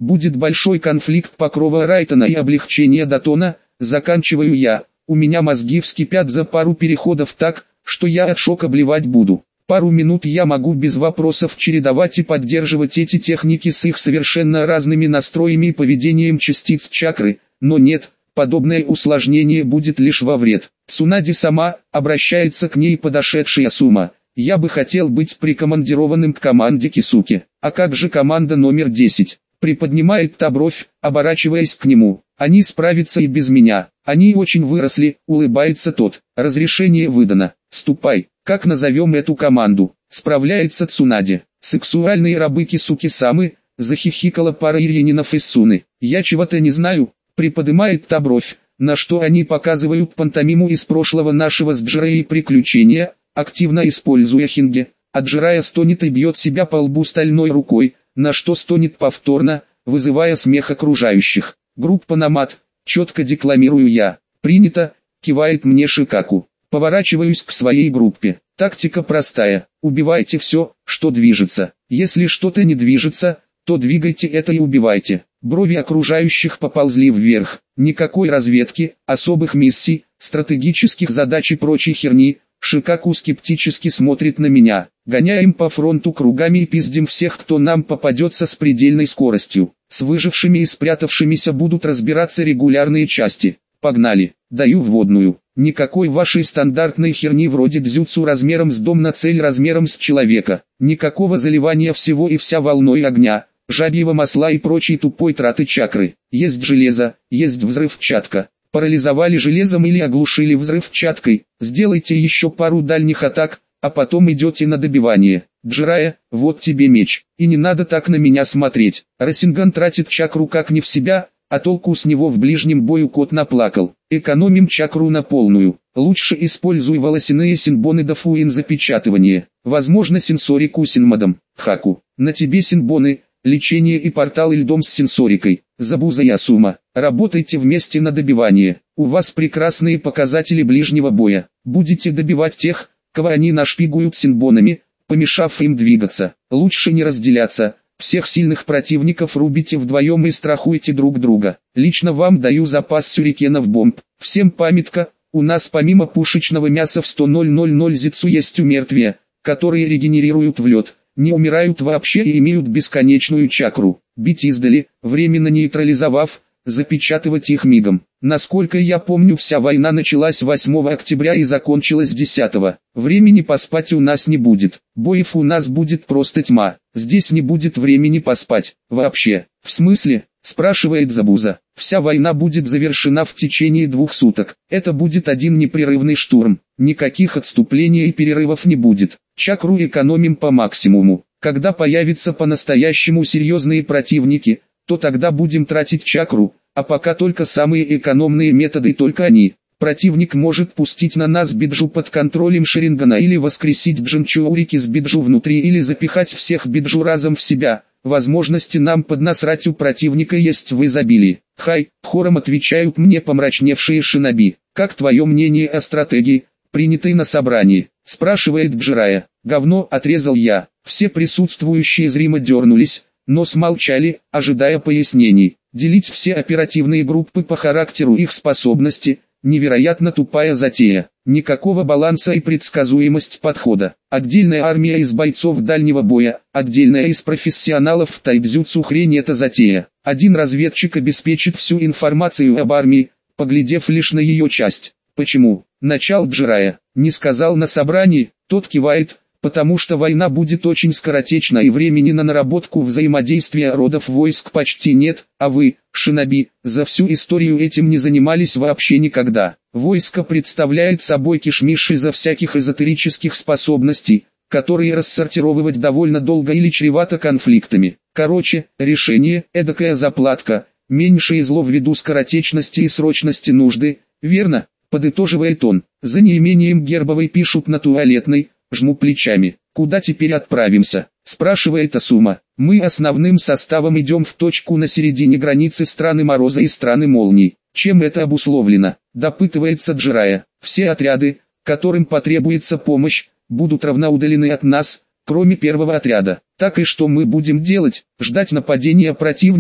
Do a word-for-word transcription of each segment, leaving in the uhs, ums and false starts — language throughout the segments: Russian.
Будет большой конфликт Покрова Райтона и облегчение Датона, заканчиваю я. У меня мозги вскипят за пару переходов так, что я от шока блевать буду. Пару минут я могу без вопросов чередовать и поддерживать эти техники с их совершенно разными настроями и поведением частиц чакры, но нет, подобное усложнение будет лишь во вред. Цунади сама, обращается к ней подошедшая Сума. Я бы хотел быть прикомандированным к команде Кисуки. А как же команда номер десять? Приподнимает та бровь, оборачиваясь к нему. Они справятся и без меня. Они очень выросли, улыбается тот. Разрешение выдано. Ступай. Как назовем эту команду? Справляется Цунади. Сексуальные рабы Кисуки-самы, захихикала пара ирьянинов из Суны. Я чего-то не знаю, приподнимает та бровь, на что они показывают пантомиму из прошлого нашего с Джираей приключения, активно используя хинги. А Джирая стонет и бьет себя по лбу стальной рукой, на что стонет повторно, вызывая смех окружающих. Группа Намат, четко декламирую я. Принято, кивает мне Шикаку. Поворачиваюсь к своей группе. Тактика простая. Убивайте все, что движется. Если что-то не движется, то двигайте это и убивайте. Брови окружающих поползли вверх. Никакой разведки, особых миссий, стратегических задач и прочей херни. Шикаку скептически смотрит на меня. Гоняем по фронту кругами и пиздим всех, кто нам попадется с предельной скоростью. С выжившими и спрятавшимися будут разбираться регулярные части. Погнали. Даю вводную. Никакой вашей стандартной херни вроде дзюцу размером с дом на цель размером с человека. Никакого заливания всего и вся волной огня, жабьего масла и прочей тупой траты чакры. Есть железо, есть взрывчатка. Парализовали железом или оглушили взрывчаткой. Сделайте еще пару дальних атак, а потом идете на добивание. Джирая, вот тебе меч. И не надо так на меня смотреть. Расинган тратит чакру как не в себя, а толку с него в ближнем бою кот наплакал. Экономим чакру на полную. Лучше используй волосяные синбоны до фуин запечатывания. Возможно сенсорику синмодом. Хаку. На тебе синбоны, лечение и портал льдом с сенсорикой. Забуза Ясума. Работайте вместе на добивание. У вас прекрасные показатели ближнего боя. Будете добивать тех, кого они нашпигуют синбонами, помешав им двигаться. Лучше не разделяться. Всех сильных противников рубите вдвоем и страхуйте друг друга. Лично вам даю запас сюрикенов бомб. Всем памятка, у нас помимо пушечного мяса в сто ноль зицу есть умертвия, которые регенерируют в лед, не умирают вообще и имеют бесконечную чакру. Бить издали, временно нейтрализовав, запечатывать их мигом. Насколько я помню, вся война началась восьмого октября и закончилась десятого. Времени поспать у нас не будет. Боев у нас будет просто тьма. Здесь не будет времени поспать. Вообще. В смысле? Спрашивает Забуза. Вся война будет завершена в течение двух суток. Это будет один непрерывный штурм. Никаких отступлений и перерывов не будет. Чакру экономим по максимуму. Когда появятся по-настоящему серьезные противники, то тогда будем тратить чакру, а пока только самые экономные методы, только они. Противник может пустить на нас биджу под контролем Шарингана или воскресить Джинчоурики с биджу внутри или запихать всех биджу разом в себя. Возможности нам поднасрать у противника есть в изобилии. Хай, хором отвечают мне помрачневшие шиноби. Как твое мнение о стратегии, принятой на собрании? Спрашивает Джирая. Говно, отрезал я. Все присутствующие зримо дернулись, но смолчали, ожидая пояснений. Делить все оперативные группы по характеру их способности – невероятно тупая затея. Никакого баланса и предсказуемость подхода. Отдельная армия из бойцов дальнего боя, отдельная из профессионалов в тайцзюцу, хрень это затея. Один разведчик обеспечит всю информацию об армии, поглядев лишь на ее часть. Почему? Начал Джирая. Не сказал на собрании, тот кивает. Потому что война будет очень скоротечна и времени на наработку взаимодействия родов войск почти нет, а вы, шиноби, за всю историю этим не занимались вообще никогда. Войско представляет собой кишмиш из-за всяких эзотерических способностей, которые рассортировывать довольно долго или чревато конфликтами. Короче, решение – эдакая заплатка, меньшее зло ввиду скоротечности и срочности нужды, верно? Подытоживает он. За неимением гербовой пишут на туалетной. Жму плечами. Куда теперь отправимся? Спрашивает Асума. Мы основным составом идем в точку на середине границы страны Мороза и страны Молний. Чем это обусловлено? Допытывается Джирая. Все отряды, которым потребуется помощь, будут равноудалены от нас, кроме первого отряда. Так и что мы будем делать? Ждать нападения противника?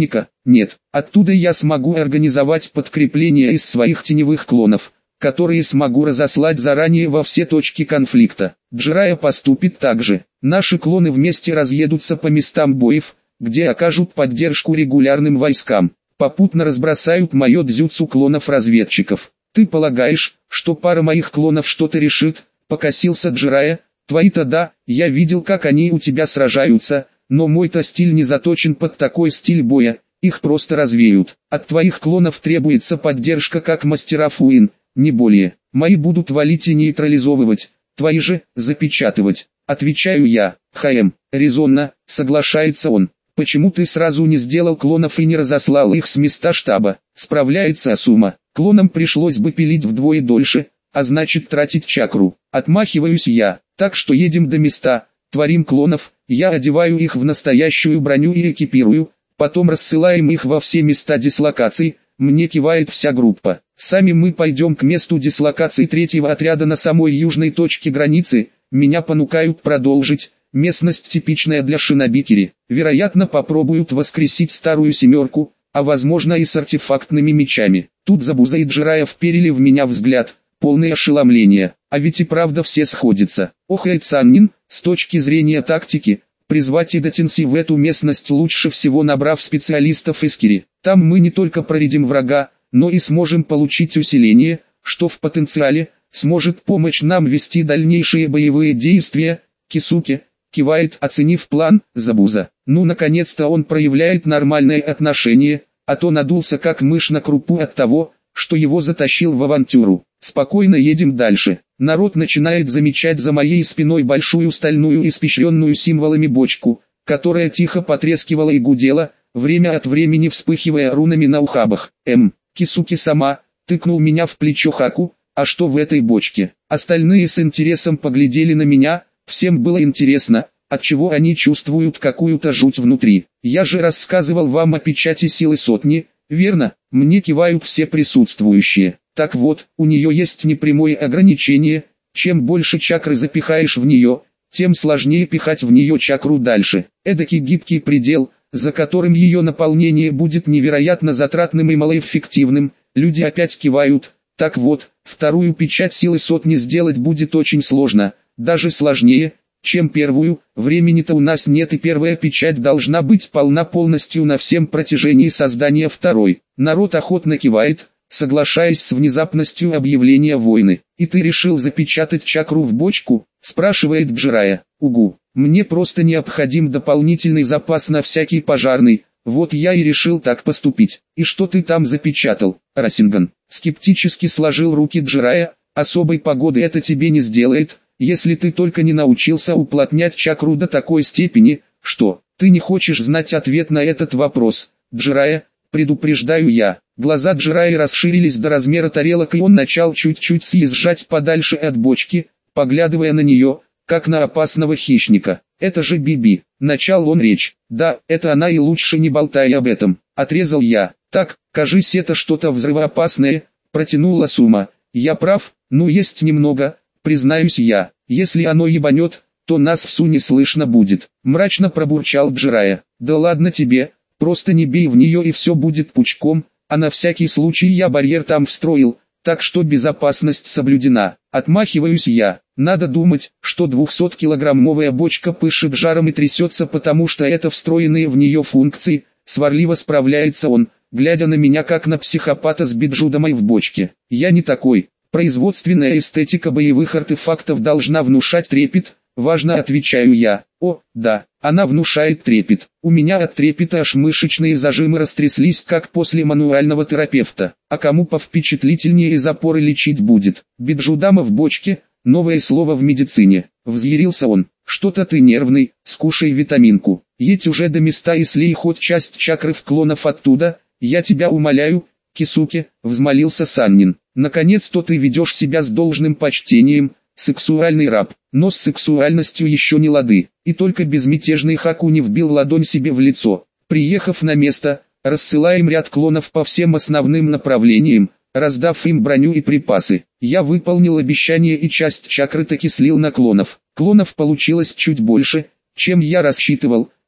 Нет, оттуда я смогу организовать подкрепление из своих теневых клонов, которые смогу разослать заранее во все точки конфликта. Джирайя поступит так же. Наши клоны вместе разъедутся по местам боев, где окажут поддержку регулярным войскам. Попутно разбросают мое дзюцу клонов-разведчиков. Ты полагаешь, что пара моих клонов что-то решит? Покосился Джирайя. Твои-то да, я видел, как они у тебя сражаются, но мой-то стиль не заточен под такой стиль боя, их просто развеют. От твоих клонов требуется поддержка как мастера Фуин, не более. Мои будут валить и нейтрализовывать, твои же запечатывать. Отвечаю я. ХМ, резонно, соглашается он. Почему ты сразу не сделал клонов и не разослал их с места штаба? Справляется Асума. Клонам пришлось бы пилить вдвое дольше, а значит тратить чакру. Отмахиваюсь я. Так что едем до места, творим клонов, я одеваю их в настоящую броню и экипирую, потом рассылаем их во все места дислокации, мне кивает вся группа. Сами мы пойдем к месту дислокации третьего отряда на самой южной точке границы, меня понукают продолжить. Местность типичная для шинобикери. Вероятно, попробуют воскресить старую семерку, а возможно и с артефактными мечами. Тут Забуза и Джирайя вперили в меня взгляд, полное ошеломление. А ведь и правда все сходятся. Охает Саннин, с точки зрения тактики, призвать Идатинси в эту местность лучше всего, набрав специалистов из Кири. Там мы не только проредим врага, но и сможем получить усиление, что в потенциале сможет помочь нам вести дальнейшие боевые действия. Кисуке кивает, оценив план, Забуза. Ну, наконец-то он проявляет нормальное отношение, а то надулся как мышь на крупу от того, что его затащил в авантюру. Спокойно едем дальше. Народ начинает замечать за моей спиной большую стальную испещренную символами бочку, которая тихо потрескивала и гудела, время от времени вспыхивая рунами на ухабах. М. Кисуки сама, тыкнул меня в плечо Хаку, а что в этой бочке? Остальные с интересом поглядели на меня. Всем было интересно, отчего они чувствуют какую-то жуть внутри. Я же рассказывал вам о печати силы сотни, верно? Мне кивают все присутствующие. Так вот, у нее есть непрямое ограничение, чем больше чакры запихаешь в нее, тем сложнее пихать в нее чакру дальше. Эдакий гибкий предел, за которым ее наполнение будет невероятно затратным и малоэффективным. Люди опять кивают. Так вот, вторую печать силы сотни сделать будет очень сложно. Даже сложнее, чем первую. Времени-то у нас нет, и первая печать должна быть полна полностью на всем протяжении создания второй. Народ охотно кивает, соглашаясь с внезапностью объявления войны. «И ты решил запечатать чакру в бочку?» – спрашивает Джирайя. «Угу, мне просто необходим дополнительный запас на всякий пожарный, вот я и решил так поступить». «И что ты там запечатал, Расинган?» – скептически сложил руки Джирайя. «Особой погоды это тебе не сделает, если ты только не научился уплотнять чакру до такой степени, что ты не хочешь знать ответ на этот вопрос, Джирайя, предупреждаю я». Глаза Джирайи расширились до размера тарелок, и он начал чуть-чуть съезжать подальше от бочки, поглядывая на нее, как на опасного хищника. «Это же Биби», — начал он речь. «Да, это она, и лучше не болтай об этом», — отрезал я. «Так, кажись, это что-то взрывоопасное», — протянула Сума. «Я прав? Ну, есть немного, признаюсь я. Если оно ебанет, то нас в Су не слышно будет», — мрачно пробурчал Джирайя. «Да ладно тебе, просто не бей в нее и все будет пучком, а на всякий случай я барьер там встроил, так что безопасность соблюдена». Отмахиваюсь я. Надо думать, что двухсоткилограммовая бочка пышет жаром и трясется, потому что это встроенные в нее функции. Сварливо справляется он, глядя на меня как на психопата с биджудомой в бочке. Я не такой. Производственная эстетика боевых артефактов должна внушать трепет, важно, отвечаю я. О, да, она внушает трепет. У меня от трепета аж мышечные зажимы растряслись, как после мануального терапевта. А кому повпечатлительнее из опоры лечить будет? Биджудама в бочке, новое слово в медицине. Взъярился он. Что-то ты нервный, скушай витаминку. Едь уже до места и слей хоть часть чакры в клонов оттуда, я тебя умоляю. Кисуке, взмолился Саннин. Наконец-то ты ведешь себя с должным почтением, сексуальный раб. Но с сексуальностью еще не лады. И только безмятежный Хаку не вбил ладонь себе в лицо. Приехав на место, рассылаем ряд клонов по всем основным направлениям, раздав им броню и припасы. Я выполнил обещание и часть чакры таки слил на клонов. Клонов получилось чуть больше, чем я рассчитывал,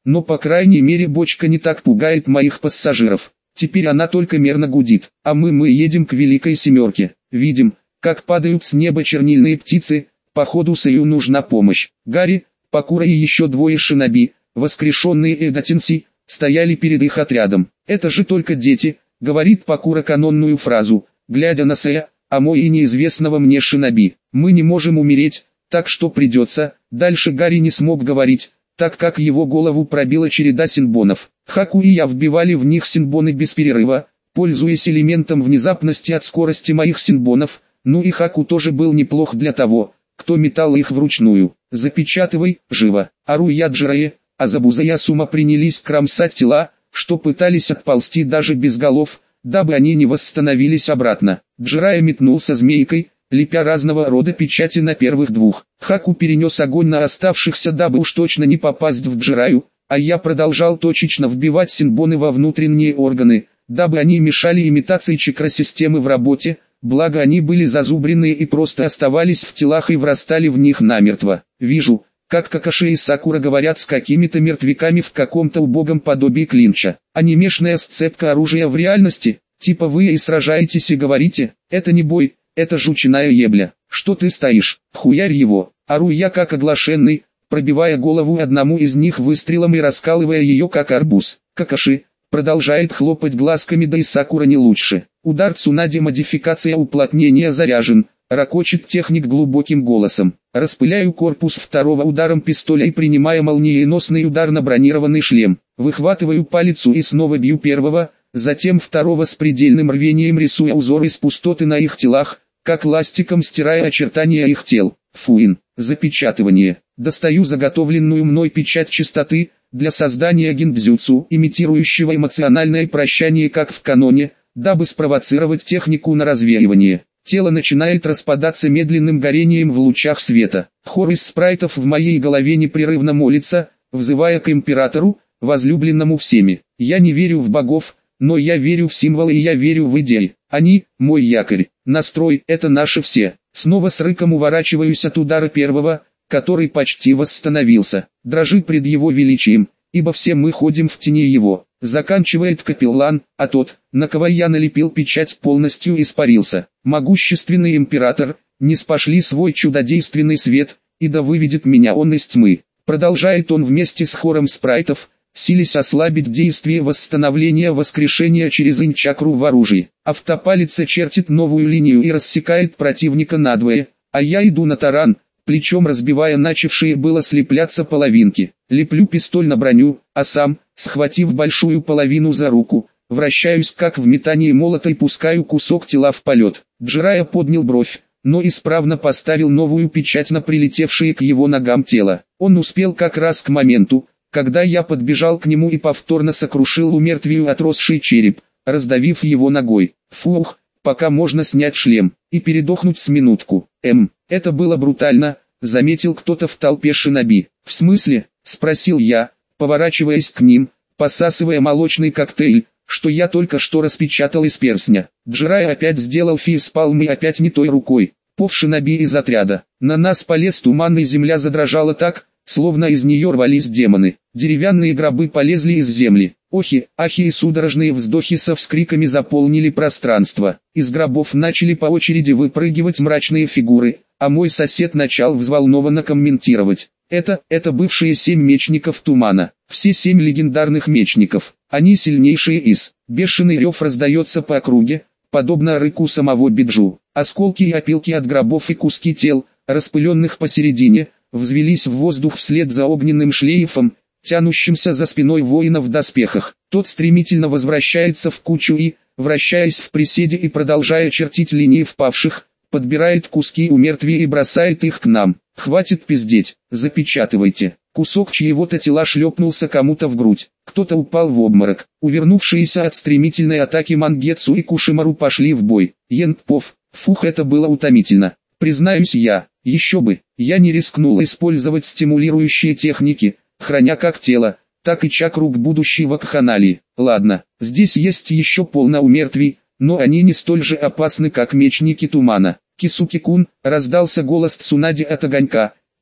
но по крайней мере бочка не так пугает моих пассажиров. Теперь она только мерно гудит, а мы мы едем к Великой Семерке. Видим, как падают с неба чернильные птицы, походу Сэю нужна помощь. Гарри, Пакура и еще двое шиноби, воскрешенные Эдатинси, стояли перед их отрядом. «Это же только дети», — говорит Пакура канонную фразу, глядя на Сэя, а мой и неизвестного мне шиноби. «Мы не можем умереть, так что придется». Дальше Гарри не смог говорить, так как его голову пробила череда синбонов. Хаку и я вбивали в них синбоны без перерыва, пользуясь элементом внезапности от скорости моих синбонов, ну и Хаку тоже был неплох для того, кто метал их вручную. «Запечатывай, живо!» Ору я Джирае, а Забуза и Асума принялись кромсать тела, что пытались отползти даже без голов, дабы они не восстановились обратно. Джирая метнулся змейкой, лепя разного рода печати на первых двух. Хаку перенес огонь на оставшихся, дабы уж точно не попасть в Джираю, а я продолжал точечно вбивать синбоны во внутренние органы, дабы они мешали имитации чакросистемы в работе, благо они были зазубренные и просто оставались в телах и врастали в них намертво. Вижу, как Какаши и Сакура говорят с какими-то мертвяками в каком-то убогом подобии клинча. Анимешная сцепка оружия в реальности, типа вы и сражаетесь и говорите, это не бой, это жучиная ебля. Что ты стоишь, хуярь его, ору я как оглашенный, пробивая голову одному из них выстрелом и раскалывая ее как арбуз. Какаши продолжает хлопать глазками, да и Сакура не лучше. Удар Цунади, модификация уплотнения заряжен, ракочет техник глубоким голосом. Распыляю корпус второго ударом пистоля и принимая молниеносный удар на бронированный шлем. Выхватываю палицу и снова бью первого, затем второго с предельным рвением, рисуя узоры из пустоты на их телах, как ластиком стирая очертания их тел. Фуин. Запечатывание. Достаю заготовленную мной печать чистоты, для создания гиндзюцу, имитирующего эмоциональное прощание как в каноне, дабы спровоцировать технику на развеивание. Тело начинает распадаться медленным горением в лучах света. Хор из спрайтов в моей голове непрерывно молится, взывая к императору, возлюбленному всеми. Я не верю в богов, но я верю в символы и я верю в идеи. Они – мой якорь. Настрой – это наши все. Снова с рыком уворачиваюсь от удара первого, который почти восстановился. Дрожи пред его величием, ибо все мы ходим в тени его. Заканчивает капеллан, а тот, на кого я налепил печать, полностью испарился. Могущественный император, не спошли свой чудодейственный свет, и да выведет меня он из тьмы. Продолжает он вместе с хором спрайтов, силясь ослабить действие восстановления воскрешения через инь-чакру в оружии. Автопалица чертит новую линию и рассекает противника надвое, а я иду на таран, плечом разбивая начавшие было слепляться половинки. Леплю пистоль на броню, а сам, схватив большую половину за руку, вращаюсь как в метании молота и пускаю кусок тела в полет. Джирая поднял бровь, но исправно поставил новую печать на прилетевшие к его ногам тело. Он успел как раз к моменту, когда я подбежал к нему и повторно сокрушил умертвию отросший череп, раздавив его ногой. Фух, пока можно снять шлем и передохнуть с минутку. Эм, это было брутально, заметил кто-то в толпе шиноби. В смысле? Спросил я, поворачиваясь к ним, посасывая молочный коктейль, что я только что распечатал из перстня. Джирай опять сделал фейспалм и опять не той рукой. Пов шиноби из отряда. На нас полез туман и земля задрожала так, словно из нее рвались демоны. Деревянные гробы полезли из земли. Охи, ахи и судорожные вздохи со вскриками заполнили пространство. Из гробов начали по очереди выпрыгивать мрачные фигуры, а мой сосед начал взволнованно комментировать. Это, это бывшие семь мечников тумана. Все семь легендарных мечников. Они сильнейшие из. Бешеный рев раздается по округе, подобно рыку самого Биджу. Осколки и опилки от гробов и куски тел, распыленных посередине, взвелись в воздух вслед за огненным шлейфом, тянущимся за спиной воина в доспехах. Тот стремительно возвращается в кучу и, вращаясь в приседе и продолжая чертить линии впавших, подбирает куски у мертвей и бросает их к нам. Хватит пиздеть, запечатывайте. Кусок чьего-то тела шлепнулся кому-то в грудь. Кто-то упал в обморок. Увернувшиеся от стремительной атаки Мангетсу и Кушимару пошли в бой. Янпов, фух, это было утомительно. Признаюсь я, еще бы, я не рискнул использовать стимулирующие техники, храня как тело, так и чакру к будущей вакханалии. Ладно, здесь есть еще полно умертвий, но они не столь же опасны, как мечники тумана. Кисуки-кун, раздался голос Цунади от огонька,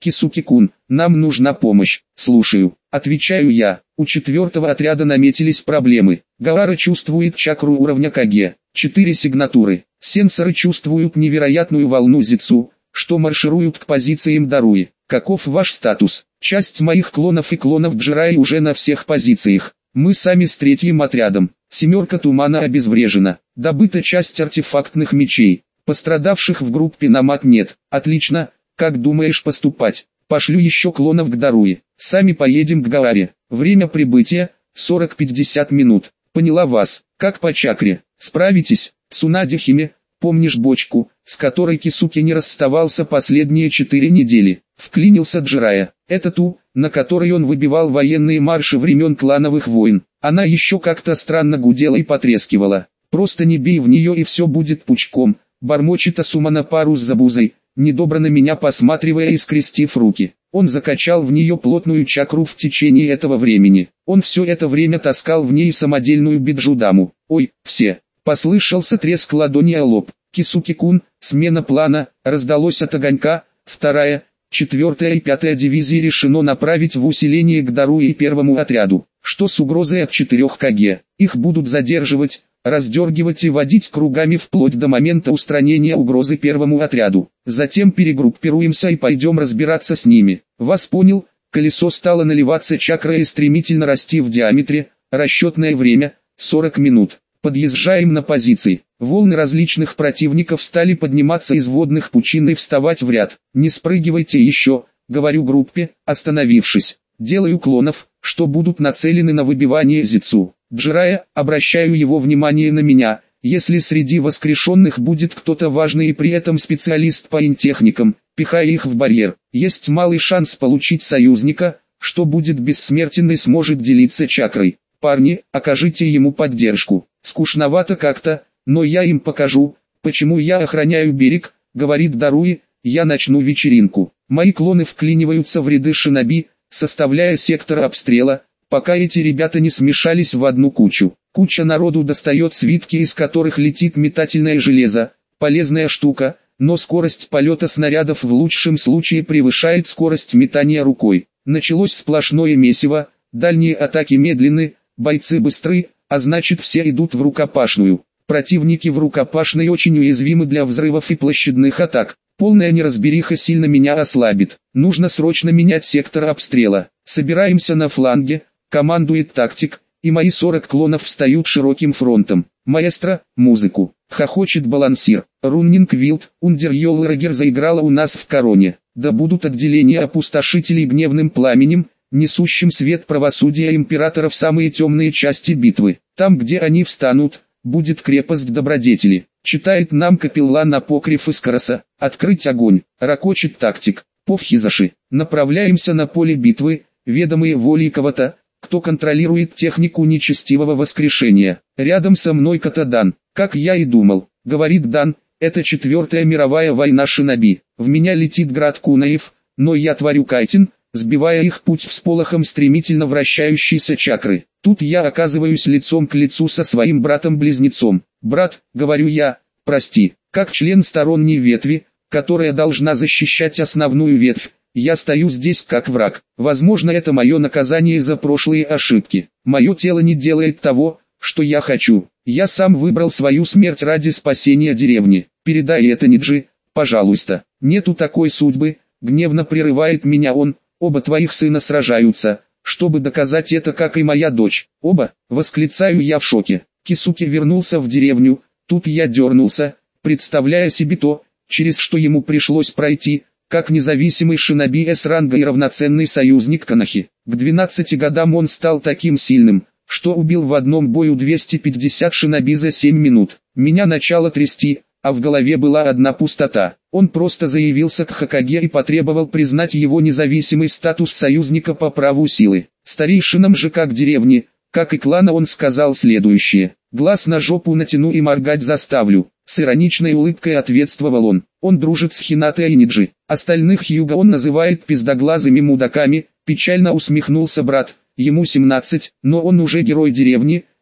Кисуки-кун, нам нужна помощь. Слушаю, отвечаю я. У четвертого отряда наметились проблемы. Гаара чувствует чакру уровня Каге. Четыре сигнатуры. Сенсоры чувствуют невероятную волну зицу, что маршируют к позициям Даруи. Каков ваш статус? Часть моих клонов и клонов Джираи уже на всех позициях. Мы сами с третьим отрядом. Семерка тумана обезврежена. Добыта часть артефактных мечей. Пострадавших в группе Намат нет. Отлично. Как думаешь поступать? Пошлю еще клонов к Даруи. Сами поедем к Гааре. Время прибытия сорок-пятьдесят минут. Поняла вас. Как по чакре? Справитесь? Цунади Химе, помнишь бочку, с которой Кисуки не расставался последние четыре недели? Вклинился Джирая. Это ту, на которой он выбивал военные марши времен клановых войн. Она еще как-то странно гудела и потрескивала. Просто не бей в нее и все будет пучком. Бормочет Асумана пару с Забузой, недобро на меня посматривая и скрестив руки. Он закачал в нее плотную чакру в течение этого времени. Он все это время таскал в ней самодельную биджудаму. Ой, все. Послышался треск ладони о лоб. Кисуки-кун, смена плана, раздалось от огонька. Вторая, четвертая и пятая дивизии решено направить в усиление к Даруи и первому отряду. Что с угрозой от четырех Каге? Их будут задерживать, раздергивать и водить кругами вплоть до момента устранения угрозы первому отряду. Затем перегруппируемся и пойдем разбираться с ними. Вас понял? Колесо стало наливаться чакрой и стремительно расти в диаметре. Расчетное время сорок минут. Подъезжаем на позиции. Волны различных противников стали подниматься из водных пучин и вставать в ряд. Не спрыгивайте еще, говорю группе, остановившись. Делаю клонов, что будут нацелены на выбивание зицу. Джирая, обращаю его внимание на меня. Если среди воскрешенных будет кто-то важный и при этом специалист по интехникам, пихая их в барьер, есть малый шанс получить союзника, что будет бессмертен и сможет делиться чакрой. Парни, окажите ему поддержку. Скучновато как-то, но я им покажу, почему я охраняю берег, говорит Даруи, я начну вечеринку. Мои клоны вклиниваются в ряды шиноби, составляя сектор обстрела, пока эти ребята не смешались в одну кучу. Куча народу достает свитки, из которых летит метательное железо, полезная штука, но скорость полета снарядов в лучшем случае превышает скорость метания рукой. Началось сплошное месиво, дальние атаки медленны, бойцы быстры, а значит все идут в рукопашную. Противники в рукопашной очень уязвимы для взрывов и площадных атак. Полная неразбериха сильно меня ослабит. Нужно срочно менять сектор обстрела. Собираемся на фланге, командует тактик, и мои сорок клонов встают широким фронтом. Маэстро, музыку. Хохочет балансир. Руннинг Вилд, Ундер Йолрагер заиграла у нас в короне. Да будут отделения опустошителей гневным пламенем, несущим свет правосудия императора в самые темные части битвы. Там, где они встанут, будет крепость добродетели. Читает нам капеллан апокриф из Караса. Открыть огонь. Ракочет тактик. Повхизаши. Направляемся на поле битвы, ведомые волей кого-то, кто контролирует технику нечестивого воскрешения. Рядом со мной Катадан. Как я и думал, говорит Дан, это четвертая мировая война шиноби. В меня летит град кунаев, но я творю кайтин, сбивая их путь всполохом стремительно вращающейся чакры. Тут я оказываюсь лицом к лицу со своим братом-близнецом. «Брат», — говорю я, — «прости, как член сторонней ветви, которая должна защищать основную ветвь, я стою здесь как враг. Возможно, это мое наказание за прошлые ошибки. Мое тело не делает того, что я хочу. Я сам выбрал свою смерть ради спасения деревни. Передай это Ниджи, пожалуйста». «Нету такой судьбы», — гневно прерывает меня он. «Оба твоих сына сражаются, чтобы доказать это, как и моя дочь». «Оба?» — восклицаю я в шоке. Кисуки вернулся в деревню, тут я дернулся, представляя себе то, через что ему пришлось пройти, как независимый шиноби С-ранга и равноценный союзник Канахи. К двенадцати годам он стал таким сильным, что убил в одном бою двести пятьдесят шиноби за семь минут. Меня начало трясти, а в голове была одна пустота. Он просто заявился к Хокаге и потребовал признать его независимый статус союзника по праву силы. Старейшинам же как деревни, как и клана он сказал следующее: «Глаз на жопу натяну и моргать заставлю». С ироничной улыбкой ответствовал он. Он дружит с Хинатой и Ниджи. Остальных Юга он называет пиздоглазыми мудаками. Печально усмехнулся брат. Ему семнадцать, но он уже герой деревни,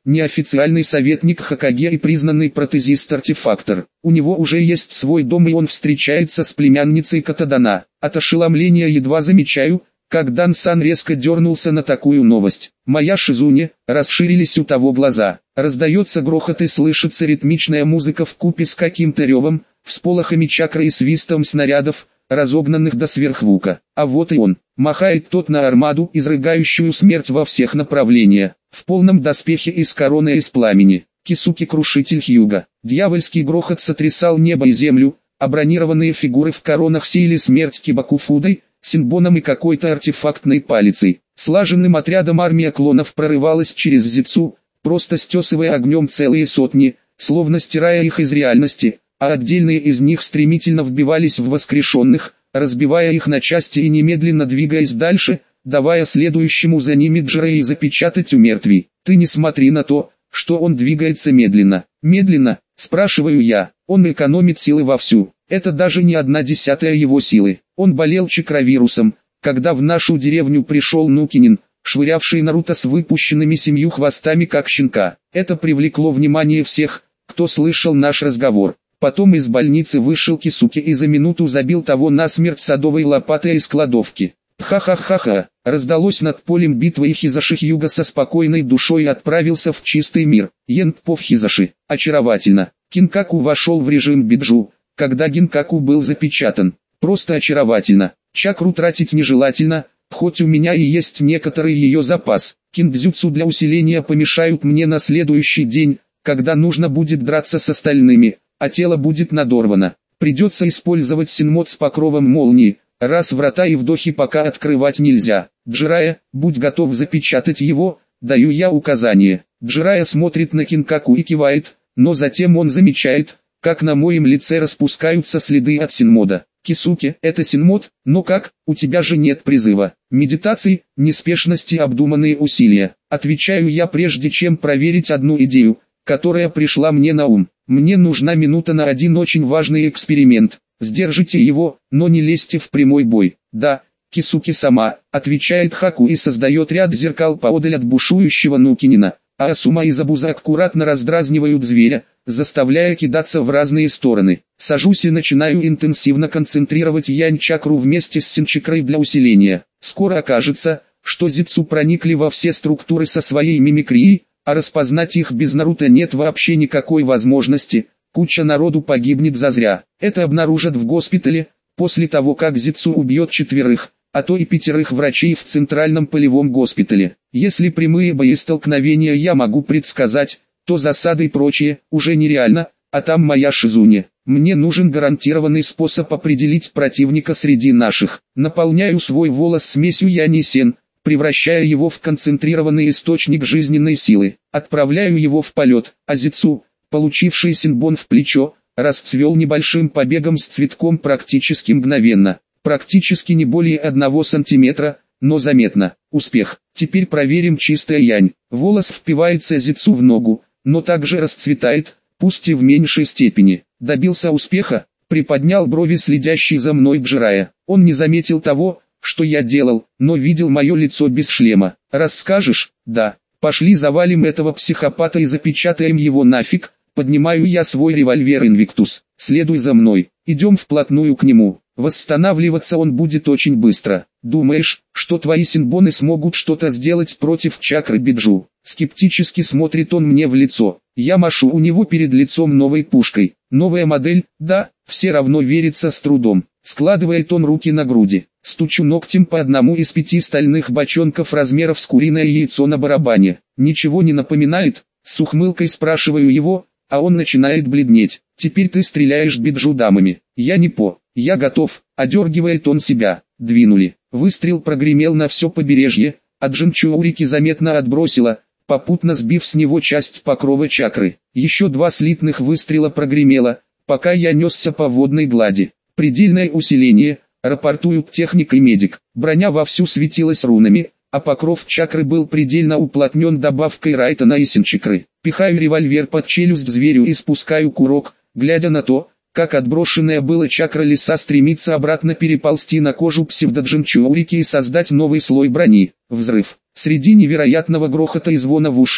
неофициальный советник Хокаге и признанный протезист-артефактор. У него уже есть свой дом и он встречается с племянницей Катадана. От ошеломления едва замечаю, как Дан-сан резко дернулся на такую новость. Моя Шизуне, расширились у того глаза. Раздается грохот и слышится ритмичная музыка вкупе с каким-то ревом, всполохами чакры и свистом снарядов, разогнанных до сверхзвука. А вот и он. Махает тот на армаду, изрыгающую смерть во всех направлениях. В полном доспехе из короны из пламени. Кисуки-крушитель Хьюга. Дьявольский грохот сотрясал небо и землю, а бронированные фигуры в коронах сеяли смерть Кибакуфудой, синбоном и какой-то артефактной палицей. Слаженным отрядом армия клонов прорывалась через Зицу, просто стесывая огнем целые сотни, словно стирая их из реальности, а отдельные из них стремительно вбивались в воскрешенных, разбивая их на части и немедленно двигаясь дальше, давая следующему за ними Джирей запечатать у мертвей. Ты не смотри на то, что он двигается медленно. Медленно, спрашиваю я, он экономит силы вовсю. Это даже не одна десятая его силы. Он болел чакровирусом, когда в нашу деревню пришел Нукинин, швырявший Наруто с выпущенными семью хвостами как щенка. Это привлекло внимание всех, кто слышал наш разговор. Потом из больницы вышел Кисуки и за минуту забил того насмерть садовой лопатой из кладовки. Ха-ха-ха-ха, раздалось над полем битвы, и Хизаши Хьюга со спокойной душой отправился в чистый мир. Янпо в Хизаши. Очаровательно. Кинкаку вошел в режим биджу, когда Гинкаку был запечатан. Просто очаровательно. Чакру тратить нежелательно, хоть у меня и есть некоторый ее запас. Киндзюцу для усиления помешают мне на следующий день, когда нужно будет драться с остальными, а тело будет надорвано. Придется использовать синмод с покровом молнии, раз врата и вдохи пока открывать нельзя. Джирая, будь готов запечатать его, даю я указание. Джирая смотрит на Кинкаку и кивает, но затем он замечает, как на моем лице распускаются следы от синмода. Кисуки, это синмод, но как, у тебя же нет призыва. Медитации, неспешности, обдуманные усилия. Отвечаю я, прежде чем проверить одну идею, которая пришла мне на ум. Мне нужна минута на один очень важный эксперимент. Сдержите его, но не лезьте в прямой бой. Да, Кисуки сама, отвечает Хаку и создает ряд зеркал поодаль от бушующего Нукинина. А Асума и Забуза аккуратно раздразнивают зверя, заставляя кидаться в разные стороны. Сажусь и начинаю интенсивно концентрировать янь-чакру вместе с синчакрой для усиления. Скоро окажется, что Зицу проникли во все структуры со своей мимикрией, а распознать их без Наруто нет вообще никакой возможности. Куча народу погибнет зазря. Это обнаружат в госпитале, после того как Зицу убьет четверых, а то и пятерых врачей в центральном полевом госпитале. Если прямые боестолкновения я могу предсказать, то засады и прочее уже нереально, а там моя Шизуне. Мне нужен гарантированный способ определить противника среди наших. Наполняю свой волос смесью Янисен, превращая его в концентрированный источник жизненной силы. Отправляю его в полет, а Зицу, получивший синбон в плечо, расцвел небольшим побегом с цветком практически мгновенно. Практически не более одного сантиметра, но заметно. Успех. Теперь проверим чистая янь. Волос впивается Зицу в ногу, но также расцветает, пусть и в меньшей степени. Добился успеха, приподнял брови следящий за мной Джирая. Он не заметил того, что я делал, но видел мое лицо без шлема. Расскажешь? Да. Пошли завалим этого психопата и запечатаем его нафиг. Поднимаю я свой револьвер Инвиктус. Следуй за мной. Идем вплотную к нему. Восстанавливаться он будет очень быстро. Думаешь, что твои синбоны смогут что-то сделать против чакры биджу? Скептически смотрит он мне в лицо. Я машу у него перед лицом новой пушкой. Новая модель, да, все равно верится с трудом. Складывает он руки на груди. Стучу ногтем по одному из пяти стальных бочонков размеров с куриное яйцо на барабане. Ничего не напоминает? С ухмылкой спрашиваю его, а он начинает бледнеть. Теперь ты стреляешь биджу дамами. Я не по. Я готов. Одергивает он себя. Двинули. Выстрел прогремел на все побережье, а Джинчоурики заметно отбросило, попутно сбив с него часть покрова чакры. Еще два слитных выстрела прогремело, пока я несся по водной глади. Предельное усиление, рапортуют техник и медик. Броня вовсю светилась рунами, а покров чакры был предельно уплотнен добавкой Райтона и Синчакры. Пихаю револьвер под челюсть зверю и спускаю курок, глядя на то, как отброшенная была чакра лиса стремится обратно переползти на кожу псевдоджинчоурики и создать новый слой брони. Взрыв. Среди невероятного грохота и звона в ушах,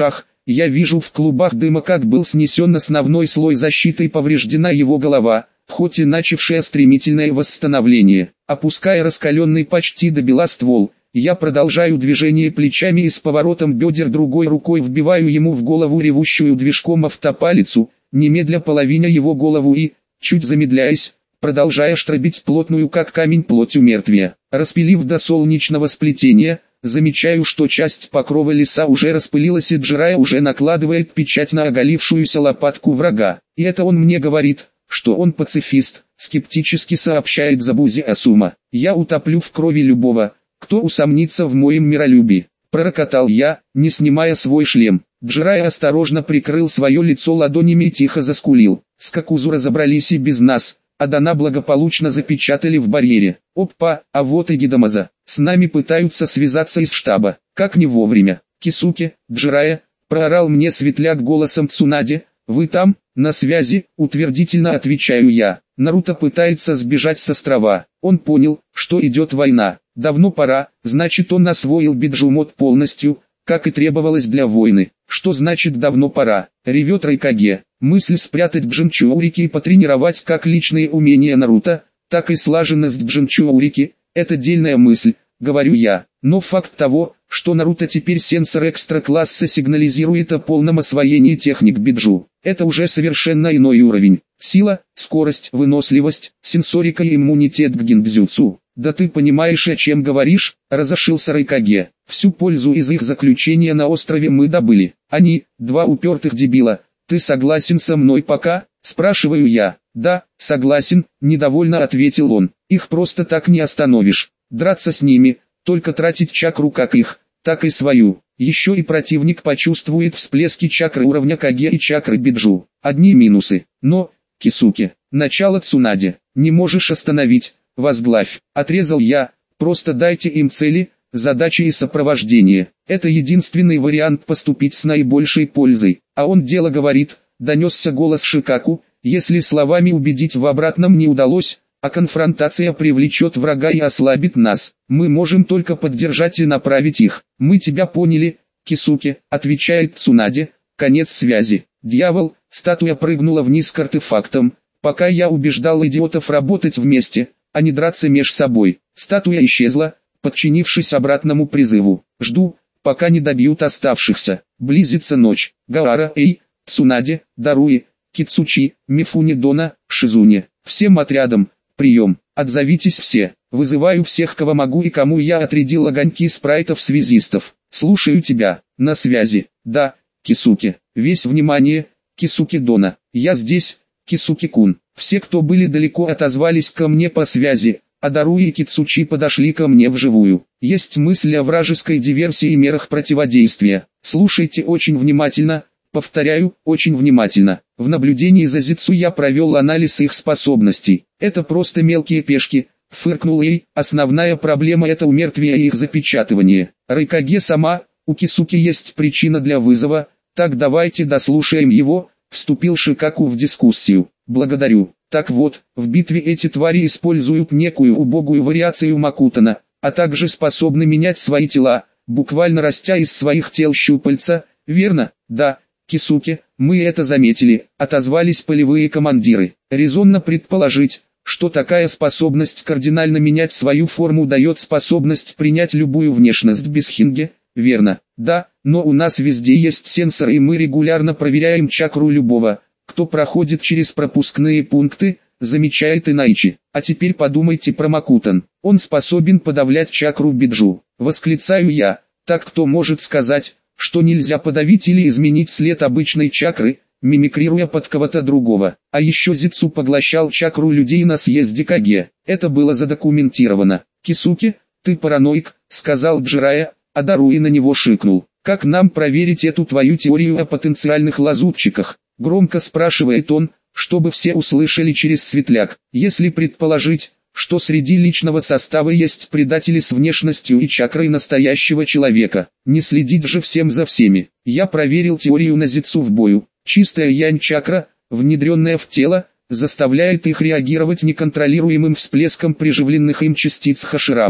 я вижу в клубах дыма, как был снесен основной слой защиты и повреждена его голова, хоть и начавшая стремительное восстановление. Опуская раскаленный почти до бела ствол, я продолжаю движение плечами и с поворотом бедер другой рукой вбиваю ему в голову ревущую движком автопалицу, немедля половиня его голову и, чуть замедляясь, продолжая штробить плотную как камень плоть у мертвия. Распилив до солнечного сплетения, замечаю, что часть покрова леса уже распылилась и Джирая уже накладывает печать на оголившуюся лопатку врага. И это он мне говорит, что он пацифист, скептически сообщает Забузи Асума. Я утоплю в крови любого, кто усомнится в моем миролюбии. Пророкотал я, не снимая свой шлем. Джирая осторожно прикрыл свое лицо ладонями и тихо заскулил. Скакузу разобрались и без нас, а Дана благополучно запечатали в барьере. Опа, а вот и Гидамаза. С нами пытаются связаться из штаба. Как не вовремя. Кисуке, Джирая, проорал мне светляк голосом Цунаде. Вы там, на связи, утвердительно отвечаю я. Наруто пытается сбежать с острова. Он понял, что идет война. Давно пора, значит он освоил биджумот полностью, как и требовалось для войны. Что значит давно пора? Ревет Райкаге. Мысль спрятать Джинчурики и потренировать как личные умения Наруто, так и слаженность Джинчурики – это дельная мысль, говорю я. Но факт того, что Наруто теперь сенсор экстра-класса сигнализирует о полном освоении техник биджу. Это уже совершенно иной уровень. Сила, скорость, выносливость, сенсорика и иммунитет к гиндзюцу. Да ты понимаешь, о чем говоришь, разошился Райкаге. Всю пользу из их заключения на острове мы добыли. Они, два упертых дебила. Ты согласен со мной пока? Спрашиваю я. Да, согласен, недовольно ответил он. Их просто так не остановишь. Драться с ними, только тратить чакру как их, так и свою. Еще и противник почувствует всплески чакры уровня Каге и чакры биджу. Одни минусы. Но, Кисуке, начало Цунаде, не можешь остановить, возглавь. Отрезал я, просто дайте им цели, задачи и сопровождение. Это единственный вариант поступить с наибольшей пользой. А он дело говорит, донесся голос Шикаку, если словами убедить в обратном не удалось, а конфронтация привлечет врага и ослабит нас, мы можем только поддержать и направить их. Мы тебя поняли, Кисуке, отвечает Цунаде, конец связи. Дьявол, статуя прыгнула вниз к артефактам, пока я убеждал идиотов работать вместе, а не драться меж собой. Статуя исчезла, подчинившись обратному призыву. Жду, пока не добьют оставшихся. Близится ночь. Гаара, Эй, Цунаде, Даруи, Кицучи, Мифуни Дона, Шизуне. Всем отрядам, прием. Отзовитесь все. Вызываю всех, кого могу и кому я отрядил огоньки спрайтов-связистов. Слушаю тебя. На связи. Да, Кисуке. Весь внимание, Кисуке Дона. Я здесь, Кисуке-кун. Все, кто были далеко, отозвались ко мне по связи, а Даруи и Кицучи подошли ко мне вживую. Есть мысли о вражеской диверсии и мерах противодействия. Слушайте очень внимательно, повторяю, очень внимательно. В наблюдении за Зицу я провел анализ их способностей. Это просто мелкие пешки, фыркнул Эй, основная проблема это умертвие и их запечатывание. Райкаге сама, у Кисуки есть причина для вызова, так давайте дослушаем его, вступил Шикаку в дискуссию. Благодарю. Так вот, в битве эти твари используют некую убогую вариацию Макутана, а также способны менять свои тела, буквально растя из своих тел щупальца, верно? Да, Кисуке, мы это заметили, отозвались полевые командиры. Резонно предположить, что такая способность кардинально менять свою форму дает способность принять любую внешность без хинге, верно? Да, но у нас везде есть сенсоры и мы регулярно проверяем чакру любого, кто проходит через пропускные пункты, замечает Инайчи. А теперь подумайте про Макутан. Он способен подавлять чакру биджу. Восклицаю я. Так кто может сказать, что нельзя подавить или изменить след обычной чакры, мимикрируя под кого-то другого. А еще Зицу поглощал чакру людей на съезде Каге. Это было задокументировано. Кисуке, ты параноик, сказал Джирая, а Даруи на него шикнул. Как нам проверить эту твою теорию о потенциальных лазутчиках? Громко спрашивает он, чтобы все услышали через светляк. Если предположить, что среди личного состава есть предатели с внешностью и чакрой настоящего человека, не следить же всем за всеми. Я проверил теорию на Зицу в бою. Чистая янь-чакра, внедренная в тело, заставляет их реагировать неконтролируемым всплеском приживленных им частиц Хаширамы.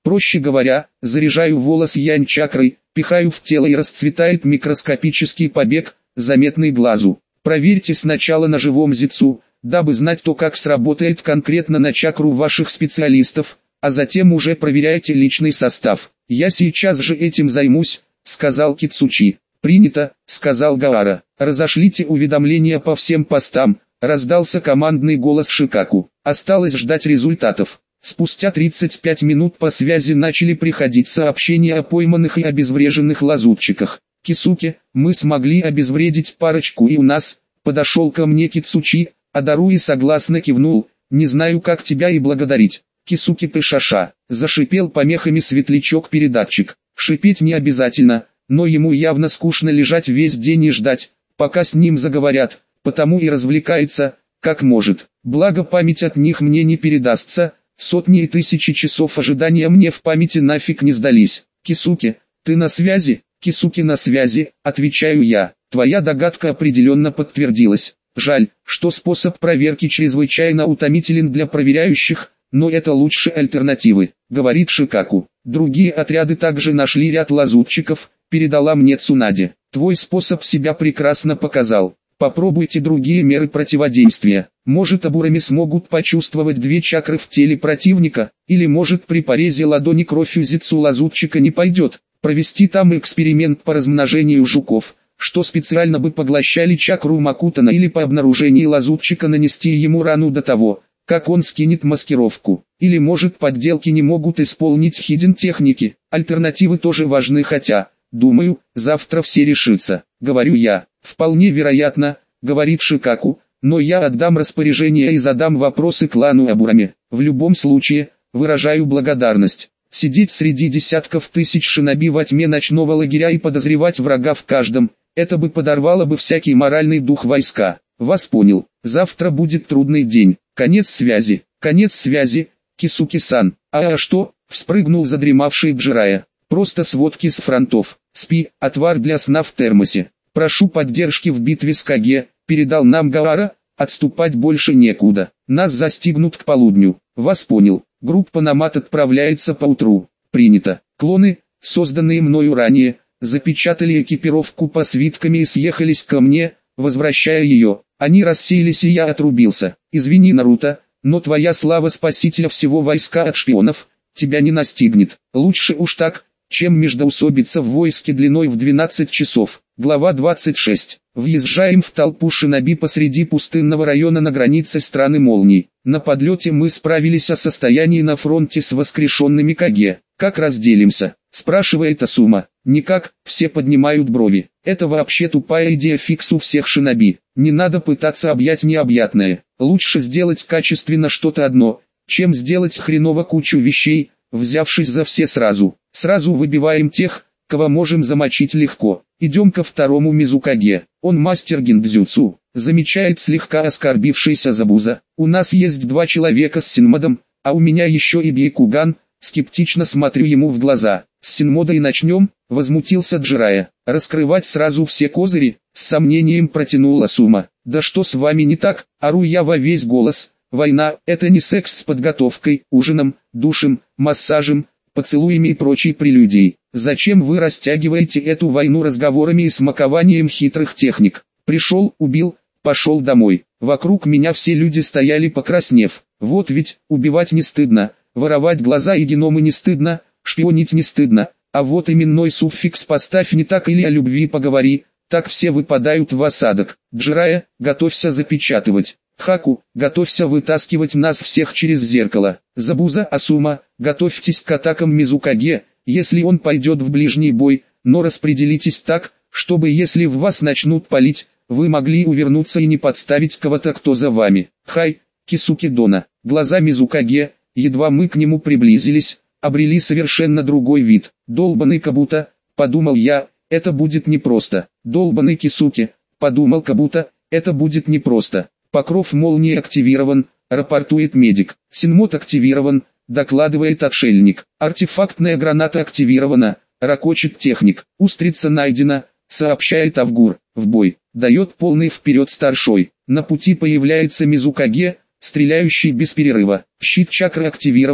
Проще говоря, заряжаю волос янь-чакрой, пихаю в тело и расцветает микроскопический побег, заметный глазу. Проверьте сначала на живом зицу, дабы знать то, как сработает конкретно на чакру ваших специалистов, а затем уже проверяйте личный состав. «Я сейчас же этим займусь», — сказал Кицучи. «Принято», — сказал Гаара. «Разошлите уведомления по всем постам», — раздался командный голос Шикаку. Осталось ждать результатов. Спустя тридцать пять минут по связи начали приходить сообщения о пойманных и обезвреженных лазутчиках. «Кисуке, мы смогли обезвредить парочку и у нас», — подошел ко мне Кицучи, а Даруи согласно кивнул, «не знаю, как тебя и благодарить». «Кисуке пышаша», — зашипел помехами светлячок-передатчик. Шипеть не обязательно, но ему явно скучно лежать весь день и ждать, пока с ним заговорят, потому и развлекается, как может. Благо память от них мне не передастся, сотни и тысячи часов ожидания мне в памяти нафиг не сдались. «Кисуке, ты на связи?» «Кисуке на связи», — отвечаю я. «Твоя догадка определенно подтвердилась. Жаль, что способ проверки чрезвычайно утомителен для проверяющих, но это лучше альтернативы», — говорит Шикаку. «Другие отряды также нашли ряд лазутчиков», — передала мне Цунаде. «Твой способ себя прекрасно показал. Попробуйте другие меры противодействия. Может, обурами смогут почувствовать две чакры в теле противника, или может при порезе ладони кровь у зицу лазутчика не пойдет. Провести там эксперимент по размножению жуков, что специально бы поглощали чакру Макутана, или по обнаружении лазутчика нанести ему рану до того, как он скинет маскировку. Или может подделки не могут исполнить хиден техники. Альтернативы тоже важны, хотя, думаю, завтра все решится», — говорю я. «Вполне вероятно», — говорит Шикаку, «но я отдам распоряжение и задам вопросы клану Абурами. В любом случае, выражаю благодарность. Сидеть среди десятков тысяч шиноби во тьме ночного лагеря и подозревать врага в каждом, это бы подорвало бы всякий моральный дух войска. Вас понял. Завтра будет трудный день. Конец связи. Конец связи, Кисуки-сан». «А, а что?» — вспрыгнул задремавший Джирая. «Просто сводки с фронтов. Спи, отвар для сна в термосе. Прошу поддержки в битве с Каге», — передал нам Гаара. «Отступать больше некуда. Нас застигнут к полудню». «Вас понял. Группа Намат отправляется поутру». «Принято». Клоны, созданные мною ранее, запечатали экипировку по свитками и съехались ко мне, возвращая ее. Они рассеялись, и я отрубился. «Извини, Наруто, но твоя слава спасителя всего войска от шпионов тебя не настигнет. Лучше уж так, чем междоусобица в войске длиной в двенадцать часов». Глава двадцать шесть. Въезжаем в толпу шиноби посреди пустынного района на границе страны молний. На подлете мы справились о состоянии на фронте с воскрешенными Каге. «Как разделимся?» — спрашивает Асума. «Никак», — все поднимают брови. «Это вообще тупая идея, фикс у всех шиноби. Не надо пытаться объять необъятное. Лучше сделать качественно что-то одно, чем сделать хреново кучу вещей, взявшись за все сразу. Сразу выбиваем тех, кого можем замочить легко. Идем ко второму Мизукаге. Он мастер гиндзюцу», — замечает слегка оскорбившийся Забуза. «У нас есть два человека с Синмодом, а у меня еще и Бейкуган». Скептично смотрю ему в глаза. «С Синмода и начнем?» — возмутился Джирая. «Раскрывать сразу все козыри?» — с сомнением протянула Сума. «Да что с вами не так?» — ору я во весь голос. «Война — это не секс с подготовкой, ужином, душем, массажем, поцелуями и прочей прелюдией. Зачем вы растягиваете эту войну разговорами и смакованием хитрых техник? Пришел, убил, пошел домой. Вокруг меня все люди стояли покраснев. Вот ведь, убивать не стыдно, воровать глаза и геномы не стыдно, шпионить не стыдно, а вот именной суффикс поставь не так или о любви поговори, так все выпадают в осадок. Джирая, готовься запечатывать. Хаку, готовься вытаскивать нас всех через зеркало. Забуза, Асума, готовьтесь к атакам Мизукаге, если он пойдет в ближний бой, но распределитесь так, чтобы если в вас начнут палить, вы могли увернуться и не подставить кого-то, кто за вами. Хай, Кисуки Дона». Глаза Мизукаге, едва мы к нему приблизились, обрели совершенно другой вид. «Долбаный Кабута», — подумал я, — «это будет непросто». «Долбаный Кисуки», — подумал Кабута, — «это будет непросто». «Покров молнии активирован», — рапортует медик. «Синмод активирован», — докладывает отшельник. «Артефактная граната активирована», — ракочет техник. «Устрица найдена», — сообщает Авгур. «В бой», — дает полный вперед старшой. На пути появляется Мизукаге, стреляющий без перерыва. «Щит чакры активирован», —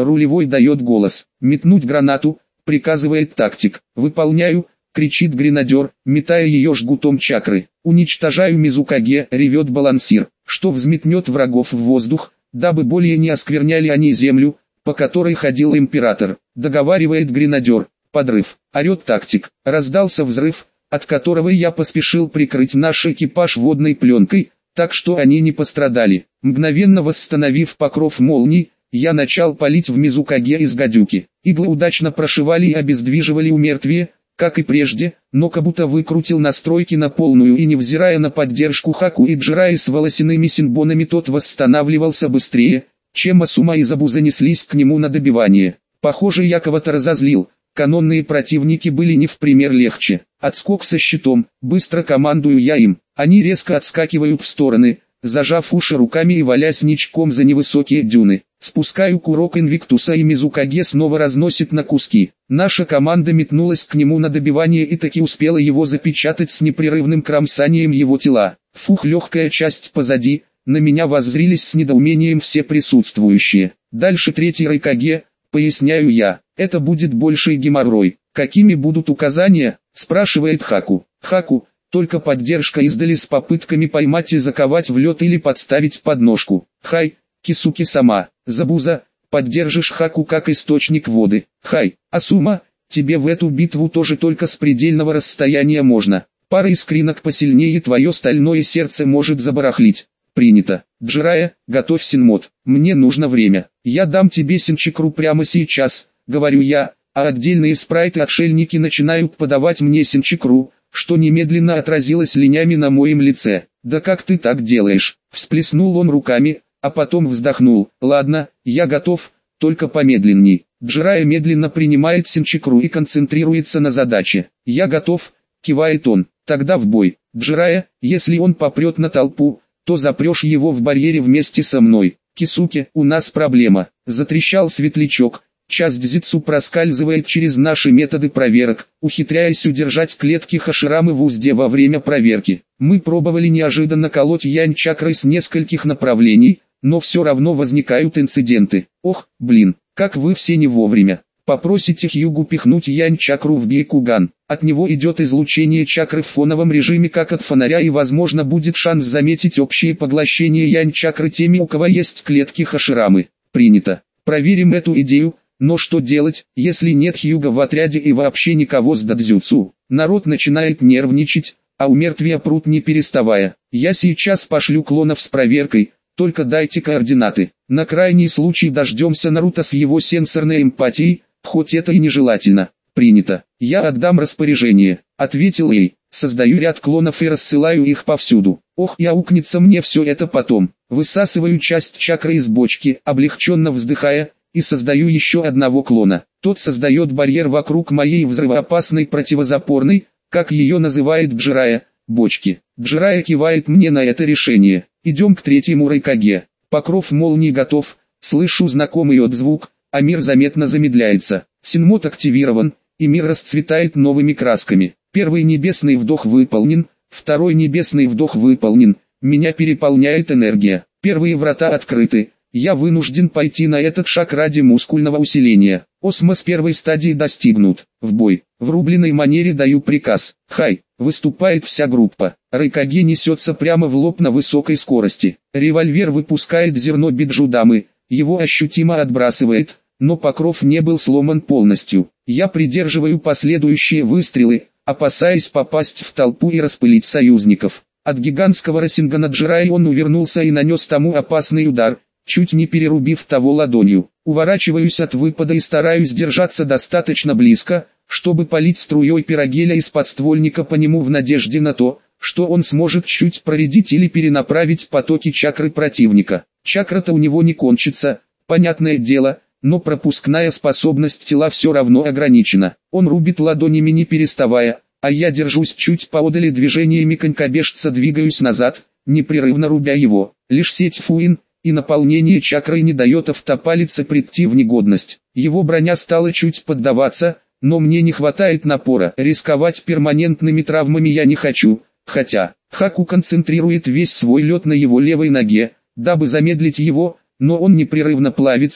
Рулевой дает голос. Метнуть гранату, приказывает тактик. Выполняю, кричит гренадер, метая ее жгутом чакры. Уничтожаю Мизукаге, ревет балансир, что взметнет врагов в воздух, дабы более не оскверняли они землю, по которой ходил император. Договаривает гренадер. Подрыв. Орет тактик. Раздался взрыв, от которого я поспешил прикрыть наш экипаж водной пленкой, так что они не пострадали. Мгновенно восстановив покров молний, я начал палить в Мизукаге из гадюки. Иглы удачно прошивали и обездвиживали умертвие, как и прежде, но Кабуто выкрутил настройки на полную и, невзирая на поддержку Хаку и Джирайи с волосяными синбонами, тот восстанавливался быстрее, чем Асума и Забу занеслись к нему на добивание. Похоже, я кого-то разозлил. Канонные противники были не в пример легче. Отскок со щитом, быстро командую я им. Они резко отскакивают в стороны, зажав уши руками и валясь ничком за невысокие дюны. Спускаю курок Инвиктуса, и Мизукаге снова разносит на куски. Наша команда метнулась к нему на добивание и таки успела его запечатать с непрерывным кромсанием его тела. Фух, легкая часть позади, на меня воззрились с недоумением все присутствующие. Дальше третий Райкаге, поясняю я. Это будет больший геморрой. Какими будут указания? Спрашивает Хаку. Хаку, только поддержка издали с попытками поймать и заковать в лед или подставить подножку. Хай, Кисуки сама. Забуза, поддержишь Хаку как источник воды. Хай, Асума, тебе в эту битву тоже только с предельного расстояния можно. Пара искринок посильнее, твое стальное сердце может забарахлить. Принято. Джирайя, готовь синмод. Мне нужно время. Я дам тебе синчикру прямо сейчас, говорю я, а отдельные спрайты-отшельники начинают подавать мне синчикру, что немедленно отразилось линями на моем лице. Да как ты так делаешь? Всплеснул он руками, а потом вздохнул. Ладно, я готов, только помедленней. Джирайя медленно принимает синчикру и концентрируется на задаче. Я готов, кивает он. Тогда в бой. Джирайя, если он попрет на толпу, то запрешь его в барьере вместе со мной. Кисуки, у нас проблема. Затрещал светлячок. Часть дзитсу проскальзывает через наши методы проверок, ухитряясь удержать клетки Хаширамы в узде во время проверки. Мы пробовали неожиданно колоть янь-чакрой с нескольких направлений, но все равно возникают инциденты. Ох, блин, как вы все не вовремя. Попросите Хьюгу пихнуть янь-чакру в Бейкуган. От него идет излучение чакры в фоновом режиме как от фонаря, и возможно будет шанс заметить общее поглощение янь-чакры теми, у кого есть клетки Хаширамы. Принято. Проверим эту идею, но что делать, если нет Хьюга в отряде и вообще никого с дадзюцу? Народ начинает нервничать, а у мертвия прут не переставая. Я сейчас пошлю клонов с проверкой, только дайте координаты. На крайний случай дождемся Наруто с его сенсорной эмпатией, хоть это и нежелательно. Принято. Я отдам распоряжение, ответил ей. Создаю ряд клонов и рассылаю их повсюду. Ох, и аукнется мне все это потом. Высасываю часть чакры из бочки, облегченно вздыхая, и создаю еще одного клона. Тот создает барьер вокруг моей взрывоопасной противозапорной, как ее называет Джирайя, бочки. Джирайя кивает мне на это решение. Идем к третьему Райкаге. Покров молнии готов, слышу знакомый отзвук, а мир заметно замедляется. Синмод активирован, и мир расцветает новыми красками. Первый небесный вдох выполнен, второй небесный вдох выполнен, меня переполняет энергия. Первые врата открыты, я вынужден пойти на этот шаг ради мускульного усиления. Осмос первой стадии достигнут. В бой. В рубленой манере даю приказ. Хай. Выступает вся группа. Райкаге несется прямо в лоб на высокой скорости. Револьвер выпускает зерно биджудамы, его ощутимо отбрасывает, но покров не был сломан полностью. Я придерживаю последующие выстрелы, опасаясь попасть в толпу и распылить союзников. От гигантского Расингана Джирайи он увернулся и нанес тому опасный удар, чуть не перерубив того ладонью. Уворачиваюсь от выпада и стараюсь держаться достаточно близко, чтобы полить струей пирогеля из подствольника по нему в надежде на то, что он сможет чуть проредить или перенаправить потоки чакры противника. Чакра-то у него не кончится, понятное дело, но пропускная способность тела все равно ограничена. Он рубит ладонями не переставая, а я держусь чуть поодаль и движениями конькобежца двигаюсь назад, непрерывно рубя его. Лишь сеть Фуин и наполнение чакрой не дает автопалице прийти в негодность. Его броня стала чуть поддаваться, но мне не хватает напора. Рисковать перманентными травмами я не хочу, хотя Хаку концентрирует весь свой лед на его левой ноге, дабы замедлить его, но он непрерывно плавится,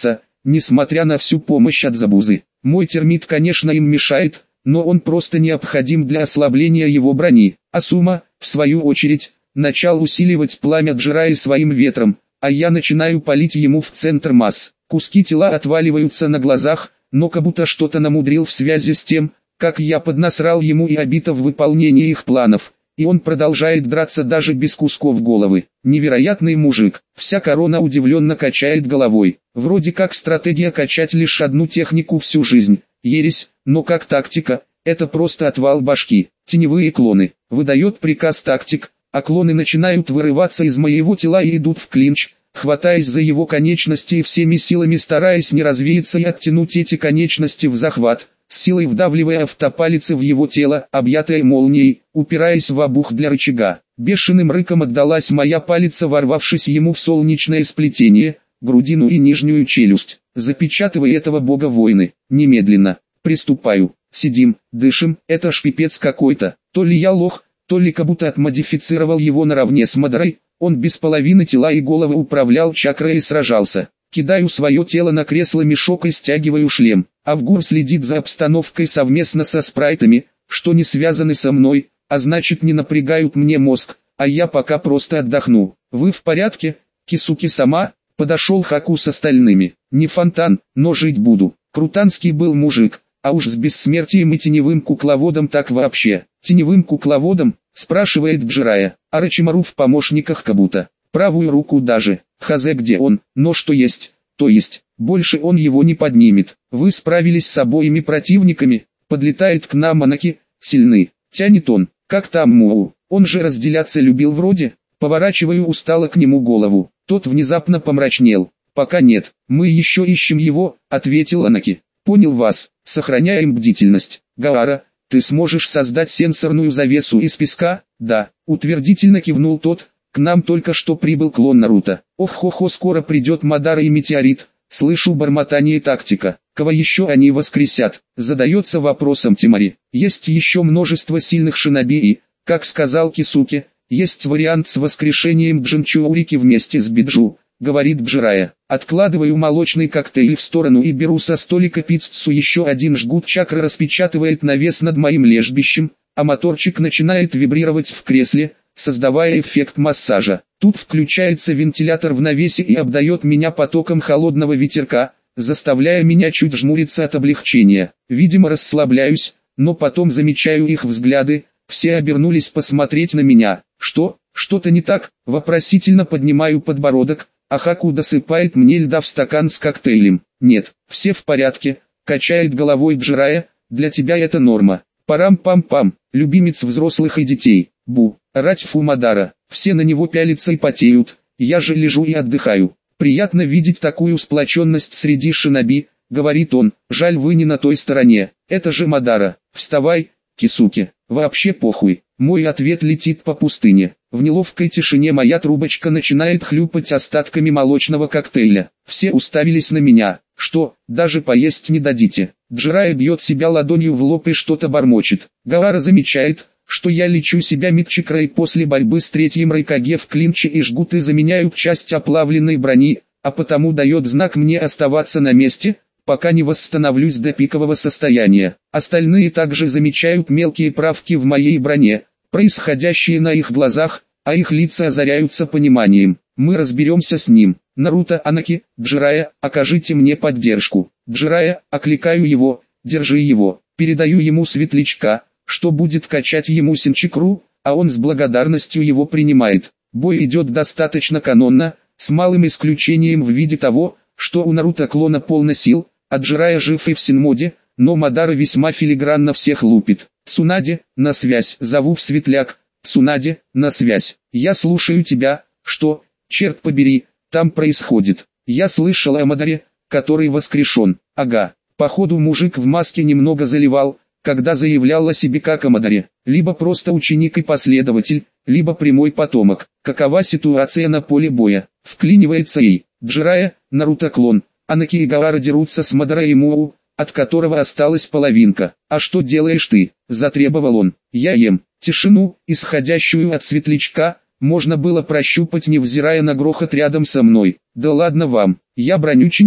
несмотря на всю помощь от Забузы. Мой термит, конечно, им мешает, но он просто необходим для ослабления его брони. Асума, в свою очередь, начал усиливать пламя Джираи своим ветром, а я начинаю палить ему в центр масс. Куски тела отваливаются на глазах, но как будто что-то намудрил в связи с тем, как я поднасрал ему и обито в выполнении их планов, и он продолжает драться даже без кусков головы. Невероятный мужик. Вся корона удивленно качает головой. Вроде как стратегия качать лишь одну технику всю жизнь. Ересь, но как тактика, это просто отвал башки. Теневые клоны. Выдает приказ тактик, а клоны начинают вырываться из моего тела и идут в клинч, хватаясь за его конечности и всеми силами стараясь не развеяться и оттянуть эти конечности в захват, с силой вдавливая автопалицы в его тело, объятое молнией, упираясь в обух для рычага. Бешеным рыком отдалась моя палица, ворвавшись ему в солнечное сплетение, грудину и нижнюю челюсть. Запечатывай этого бога войны, немедленно. Приступаю. Сидим, дышим, это ж пипец какой-то. То ли я лох, то ли как будто отмодифицировал его наравне с Мадарой. Он без половины тела и головы управлял чакрой и сражался. Кидаю свое тело на кресло-мешок и стягиваю шлем. Авгур следит за обстановкой совместно со спрайтами, что не связаны со мной, а значит не напрягают мне мозг, а я пока просто отдохну. Вы в порядке, Кисуки-сама? Подошел Хаку с остальными. Не фонтан, но жить буду. Крутанский был мужик, а уж с бессмертием и теневым кукловодом так вообще. Теневым кукловодом? Спрашивает Джирая. Арачимару в помощниках Кабута. Правую руку даже. Хазе где он, но что есть, то есть. Больше он его не поднимет. Вы справились с обоими противниками. Подлетает к нам Анаки. Сильны. Тянет он. Как там Муу? Он же разделяться любил вроде. Поворачиваю устало к нему голову. Тот внезапно помрачнел. Пока нет. Мы еще ищем его, ответил Анаки. Понял вас. Сохраняем бдительность. Гаара, ты сможешь создать сенсорную завесу из песка? Да. Утвердительно кивнул тот. К нам только что прибыл клон Наруто. Ох-хо-хо, скоро придет Мадара и Метеорит. Слышу бормотание тактика. Кого еще они воскресят? Задается вопросом Тимари. Есть еще множество сильных шиноби и, как сказал Кисуки, есть вариант с воскрешением Джинчуурики вместе с Биджу, говорит Джирая. Откладываю молочный коктейль в сторону и беру со столика пиццу. Еще один жгут чакры распечатывает навес над моим лежбищем, а моторчик начинает вибрировать в кресле, создавая эффект массажа. Тут включается вентилятор в навесе и обдает меня потоком холодного ветерка, заставляя меня чуть жмуриться от облегчения. Видимо, расслабляюсь, но потом замечаю их взгляды, все обернулись посмотреть на меня. Что? Что-то не так? Вопросительно поднимаю подбородок, а Хаку досыпает мне льда в стакан с коктейлем. Нет, все в порядке, качает головой Джирая, для тебя это норма. Парам-пам-пам, любимец взрослых и детей. Бу, рать Фумадара, все на него пялятся и потеют, я же лежу и отдыхаю. Приятно видеть такую сплоченность среди шиноби, говорит он, жаль вы не на той стороне, это же Мадара. Вставай, Кисуки, вообще похуй. Мой ответ летит по пустыне. В неловкой тишине моя трубочка начинает хлюпать остатками молочного коктейля. Все уставились на меня. Что, даже поесть не дадите? Джирая бьет себя ладонью в лоб и что-то бормочет. Гаара замечает, что я лечу себя мидчакрой после борьбы с третьим Райкаге в клинче, и жгуты заменяют часть оплавленной брони, а потому дает знак мне оставаться на месте, пока не восстановлюсь до пикового состояния. Остальные также замечают мелкие правки в моей броне, происходящие на их глазах, а их лица озаряются пониманием. Мы разберемся с ним. Наруто, Анаки, Джирая, окажите мне поддержку. Джирая, окликаю его, держи его, передаю ему светлячка, что будет качать ему синчикру, а он с благодарностью его принимает. Бой идет достаточно канонно, с малым исключением в виде того, что у Наруто клона полно сил, а Джирая жив и в синмоде, но Мадара весьма филигранно всех лупит. Цунаде, на связь, зову в светляк. Цунаде, на связь. Я слушаю тебя. Что, черт побери, там происходит? Я слышал о Мадаре, который воскрешен. Ага, походу мужик в маске немного заливал, когда заявлял о себе как о Мадаре. Либо просто ученик и последователь, либо прямой потомок. Какова ситуация на поле боя? Вклинивается ей. Джирая, Наруто клон. Анаки и Гаара дерутся с Мадарой и Муу, от которого осталась половинка. «А что делаешь ты?» – затребовал он. «Я ем». Тишину, исходящую от светлячка, можно было прощупать, невзирая на грохот рядом со мной. «Да ладно вам, я броню чиню»,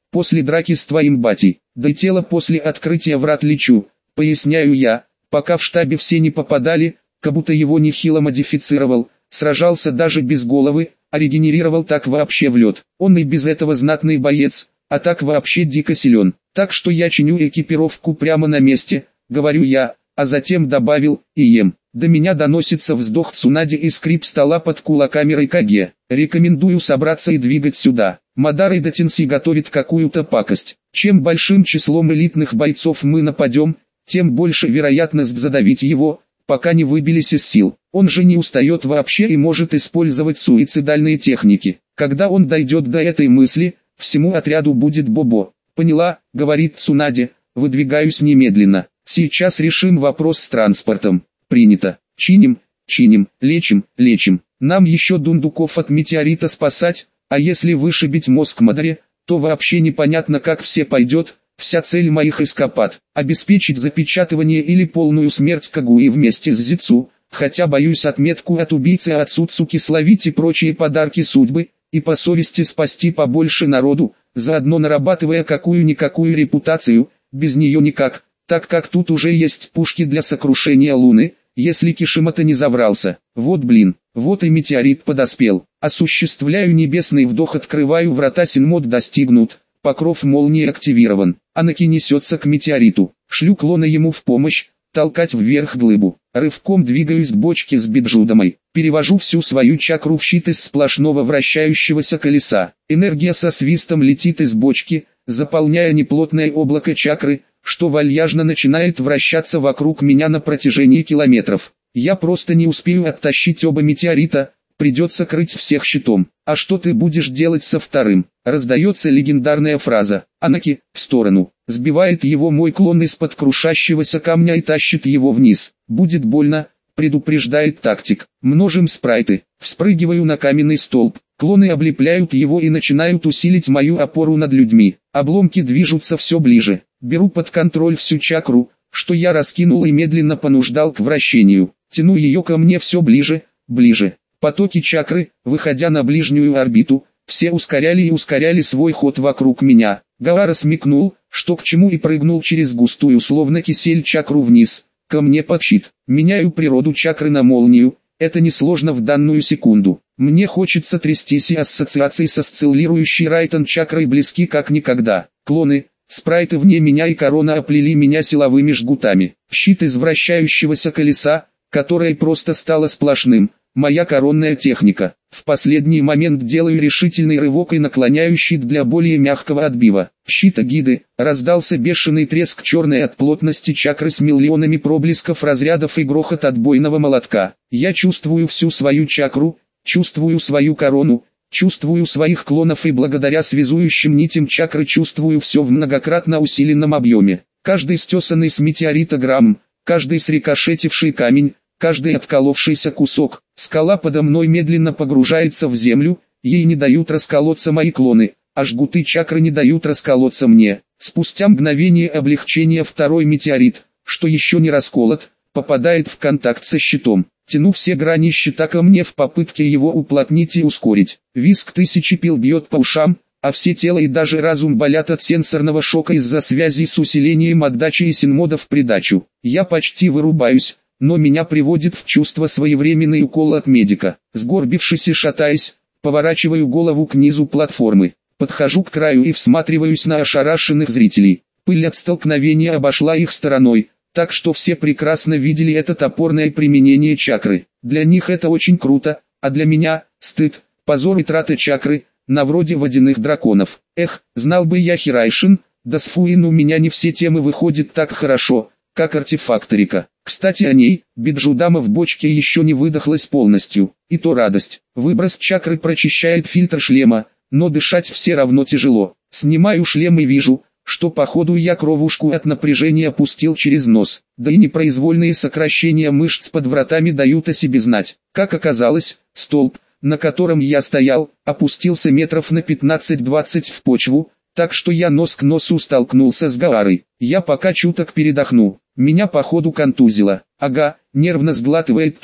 после драки с твоим батей. Да и тело после открытия врат лечу, поясняю я, пока в штабе все не попадали, как будто его нехило модифицировал, сражался даже без головы, а регенерировал так вообще в лед. Он и без этого знатный боец, а так вообще дико силен. Так что я чиню экипировку прямо на месте, говорю я, а затем добавил, и ем. До меня доносится вздох Цунади и скрип стола под кулаками Райкаге. Рекомендую собраться и двигать сюда. Мадари Датинси готовит какую-то пакость. Чем большим числом элитных бойцов мы нападем, тем больше вероятность задавить его, пока не выбились из сил. Он же не устает вообще и может использовать суицидальные техники. Когда он дойдет до этой мысли, всему отряду будет бобо. Поняла, говорит Цунади, выдвигаюсь немедленно. Сейчас решим вопрос с транспортом. Принято. Чиним, чиним, лечим, лечим. Нам еще дундуков от метеорита спасать, а если вышибить мозг Мадаре, то вообще непонятно как все пойдет. Вся цель моих эскапад – обеспечить запечатывание или полную смерть Кагуи вместе с Зицу, хотя боюсь отметку от убийцы Ацуцуки словить и прочие подарки судьбы, и по совести спасти побольше народу, заодно нарабатывая какую-никакую репутацию, без нее никак, так как тут уже есть пушки для сокрушения Луны, если Кишимото не заврался. Вот блин, вот и метеорит подоспел. Осуществляю небесный вдох, открываю врата, Синмод достигнут, покров молнии активирован. Анаки несется к метеориту, шлю клона ему в помощь, толкать вверх глыбу. Рывком двигаюсь к бочке с биджудамой, перевожу всю свою чакру в щит из сплошного вращающегося колеса. Энергия со свистом летит из бочки, заполняя неплотное облако чакры, что вальяжно начинает вращаться вокруг меня на протяжении километров. Я просто не успею оттащить оба метеорита, придется крыть всех щитом. А что ты будешь делать со вторым? Раздается легендарная фраза. Анаки, в сторону. Сбивает его мой клон из-под крушащегося камня и тащит его вниз. Будет больно, предупреждает тактик. Множим спрайты. Вспрыгиваю на каменный столб. Клоны облепляют его и начинают усилить мою опору над людьми. Обломки движутся все ближе. Беру под контроль всю чакру, что я раскинул и медленно понуждал к вращению. Тяну ее ко мне все ближе, ближе. Потоки чакры, выходя на ближнюю орбиту, все ускоряли и ускоряли свой ход вокруг меня. Гаара смекнул, что к чему, и прыгнул через густую словно кисель чакру вниз, ко мне под щит. Меняю природу чакры на молнию, это несложно в данную секунду. Мне хочется трястись, и ассоциации со сциллирующей Райтон чакрой близки как никогда. Клоны, спрайты вне меня и корона оплели меня силовыми жгутами. Щит из вращающегося колеса, которое просто стало сплошным. Моя коронная техника. В последний момент делаю решительный рывок и наклоняю щит для более мягкого отбива. Щит Агиды, раздался бешеный треск черной от плотности чакры с миллионами проблесков разрядов и грохот отбойного молотка. Я чувствую всю свою чакру, чувствую свою корону, чувствую своих клонов и благодаря связующим нитям чакры чувствую все в многократно усиленном объеме. Каждый стесанный с метеорита грамм, каждый срикошетивший камень, каждый отколовшийся кусок. Скала подо мной медленно погружается в землю, ей не дают расколоться мои клоны, а жгуты чакры не дают расколоться мне. Спустя мгновение облегчения второй метеорит, что еще не расколот, попадает в контакт со щитом. Тяну все грани щита ко мне в попытке его уплотнить и ускорить. Визг тысячи пил бьет по ушам, а все тело и даже разум болят от сенсорного шока из-за связи с усилением отдачи и синмода в придачу. Я почти вырубаюсь, но меня приводит в чувство своевременный укол от медика. Сгорбившись и шатаясь, поворачиваю голову к низу платформы. Подхожу к краю и всматриваюсь на ошарашенных зрителей. Пыль от столкновения обошла их стороной, так что все прекрасно видели это топорное применение чакры. Для них это очень круто, а для меня – стыд, позор и трата чакры, на вроде водяных драконов. Эх, знал бы я Хирайшин, да с Фуин у меня не все темы выходят так хорошо, как артефакторика. Кстати о ней, биджудама в бочке еще не выдохлась полностью, и то радость. Выброс чакры прочищает фильтр шлема, но дышать все равно тяжело. Снимаю шлем и вижу, что походу я кровушку от напряжения пустил через нос, да и непроизвольные сокращения мышц под вратами дают о себе знать. Как оказалось, столб, на котором я стоял, опустился метров на пятнадцать-двадцать в почву, так что я нос к носу столкнулся с Гаарой. Я пока чуток передохну, меня походу контузило. Ага, нервно сглатывает тот,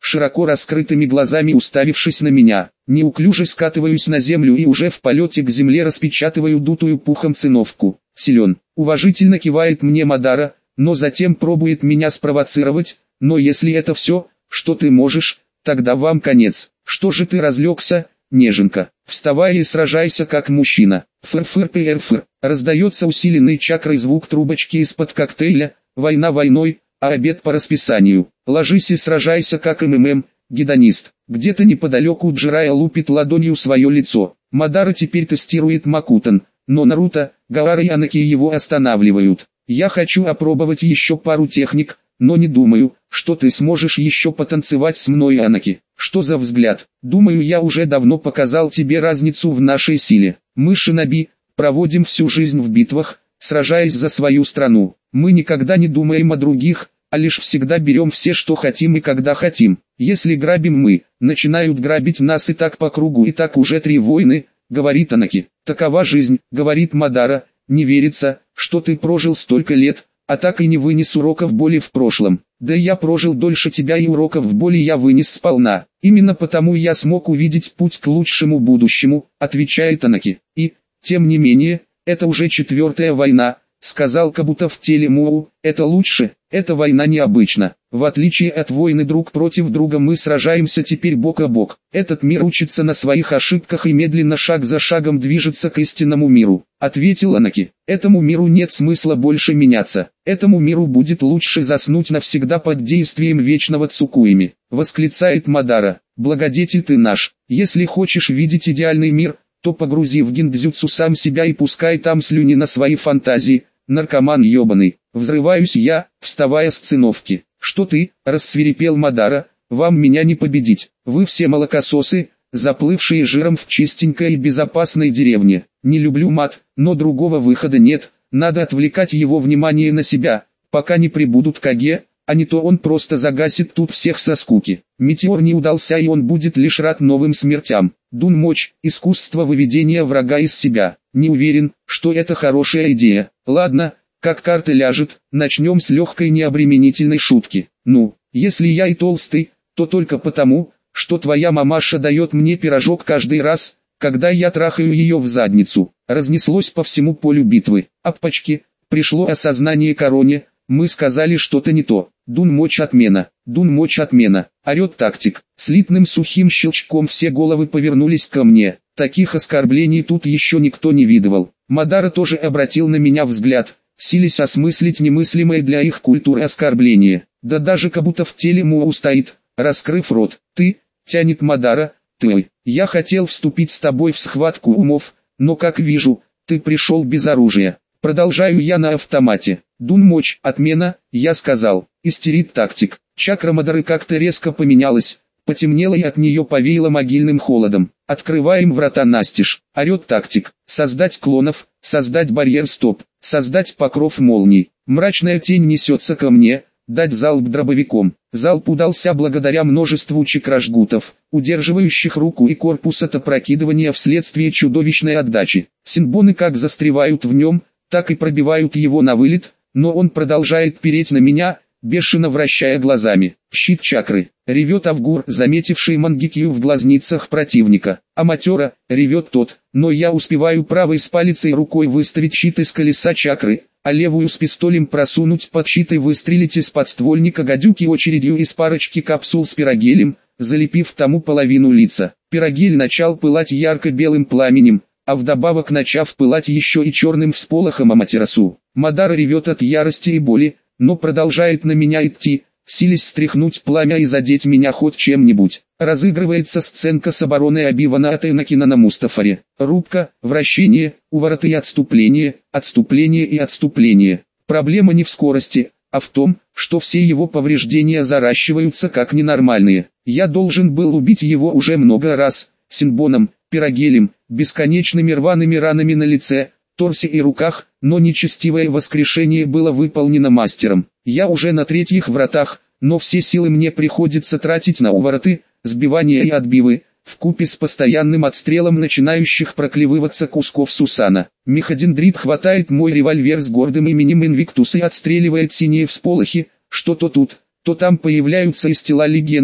широко раскрытыми глазами уставившись на меня. Неуклюже скатываюсь на землю и уже в полете к земле распечатываю дутую пухом циновку. Силен. Уважительно кивает мне Мадара, но затем пробует меня спровоцировать. Но если это все, что ты можешь, тогда вам конец. Что же ты разлегся, неженка? Вставай и сражайся как мужчина. Фыр-фыр-пэр-фыр. Раздается усиленный чакрой звук трубочки из-под коктейля. Война войной, а обед по расписанию. Ложись и сражайся как МММ, гедонист. Где-то неподалеку Джирайя лупит ладонью свое лицо. Мадара теперь тестирует Макутан, но Наруто, Гаара и Анаки его останавливают. Я хочу опробовать еще пару техник, но не думаю, что ты сможешь еще потанцевать с мной, Анаки. Что за взгляд? Думаю, я уже давно показал тебе разницу в нашей силе. Мы, шиноби, проводим всю жизнь в битвах, сражаясь за свою страну. Мы никогда не думаем о других, а лишь всегда берем все, что хотим и когда хотим. Если грабим мы, начинают грабить нас и так по кругу, и так уже три войны, говорит Анаки. Такова жизнь, говорит Мадара. Не верится, что ты прожил столько лет, а так и не вынес уроков боли в прошлом. Да я прожил дольше тебя, и уроков боли я вынес сполна. Именно потому я смог увидеть путь к лучшему будущему, отвечает Анаки. И, тем не менее, это уже четвертая война, сказал Кабуто в теле Муу. Это лучше, эта война необычна. В отличие от войны друг против друга, мы сражаемся теперь бок о бок. Этот мир учится на своих ошибках и медленно шаг за шагом движется к истинному миру, ответил Анаки. Этому миру нет смысла больше меняться. Этому миру будет лучше заснуть навсегда под действием вечного Цукуеми, восклицает Мадара. Благодетель ты наш. Если хочешь видеть идеальный мир, то погрузи в гиндзюцу сам себя и пускай там слюни на свои фантазии, наркоман ебаный. Взрываюсь я, вставая с циновки. Что ты, рассвирепел Мадара, вам меня не победить. Вы все молокососы, заплывшие жиром в чистенькой и безопасной деревне. Не люблю мат, но другого выхода нет. Надо отвлекать его внимание на себя, пока не прибудут Каге, а не то он просто загасит тут всех со скуки. Метеор не удался, и он будет лишь рад новым смертям. Дун мощь, искусство выведения врага из себя. Не уверен, что это хорошая идея. Ладно, как карта ляжет, начнем с легкой необременительной шутки. Ну, если я и толстый, то только потому, что твоя мамаша дает мне пирожок каждый раз, когда я трахаю ее в задницу. Разнеслось по всему полю битвы. Аппачки, пришло осознание Короне, мы сказали что-то не то. Дун мочь отмена, дун мочь отмена, орет тактик. Слитным сухим щелчком все головы повернулись ко мне. Таких оскорблений тут еще никто не видывал. Мадара тоже обратил на меня взгляд, силясь осмыслить немыслимое для их культуры оскорбление. Да даже Кабуто в теле Муу стоит, раскрыв рот. Ты, тянет Мадара, ты. Я хотел вступить с тобой в схватку умов, но как вижу, ты пришел без оружия. Продолжаю я на автомате. Дун мощь, отмена, я сказал. Истерит тактик. Чакра Мадары как-то резко поменялась, потемнело и от нее повеяло могильным холодом. Открываем врата настежь. Орет тактик. Создать клонов, создать барьер стоп, создать покров молний. Мрачная тень несется ко мне, дать залп дробовиком. Залп удался благодаря множеству чакражгутов, удерживающих руку и корпус от опрокидывания вследствие чудовищной отдачи. Синбоны как застревают в нем, так и пробивают его на вылет, но он продолжает переть на меня, бешено вращая глазами. Щит чакры. Ревет Авгур, заметивший Мангикью в глазницах противника. Аматера, ревет тот, но я успеваю правой с палицей рукой выставить щит из колеса чакры, а левую с пистолем просунуть под щит и выстрелить из подствольника гадюки очередью из парочки капсул с пирогелем, залепив тому половину лица. Пирогель начал пылать ярко-белым пламенем, а вдобавок начав пылать еще и черным всполохом Аматерасу. Мадара ревет от ярости и боли, но продолжает на меня идти, силясь стряхнуть пламя и задеть меня хоть чем-нибудь. Разыгрывается сценка с обороной Обивана от Энакина на Мустафаре. Рубка, вращение, увороты и отступление, отступление и отступление. Проблема не в скорости, а в том, что все его повреждения заращиваются как ненормальные. Я должен был убить его уже много раз, синбоном, пирогелем, бесконечными рваными ранами на лице, торсе и руках, но нечестивое воскрешение было выполнено мастером. Я уже на третьих вратах, но все силы мне приходится тратить на увороты, сбивания и отбивы, вкупе с постоянным отстрелом начинающих проклевываться кусков Сусана. Меходендрит хватает мой револьвер с гордым именем Инвиктус и отстреливает синие всполохи, что то тут, то там появляются из тела легенды,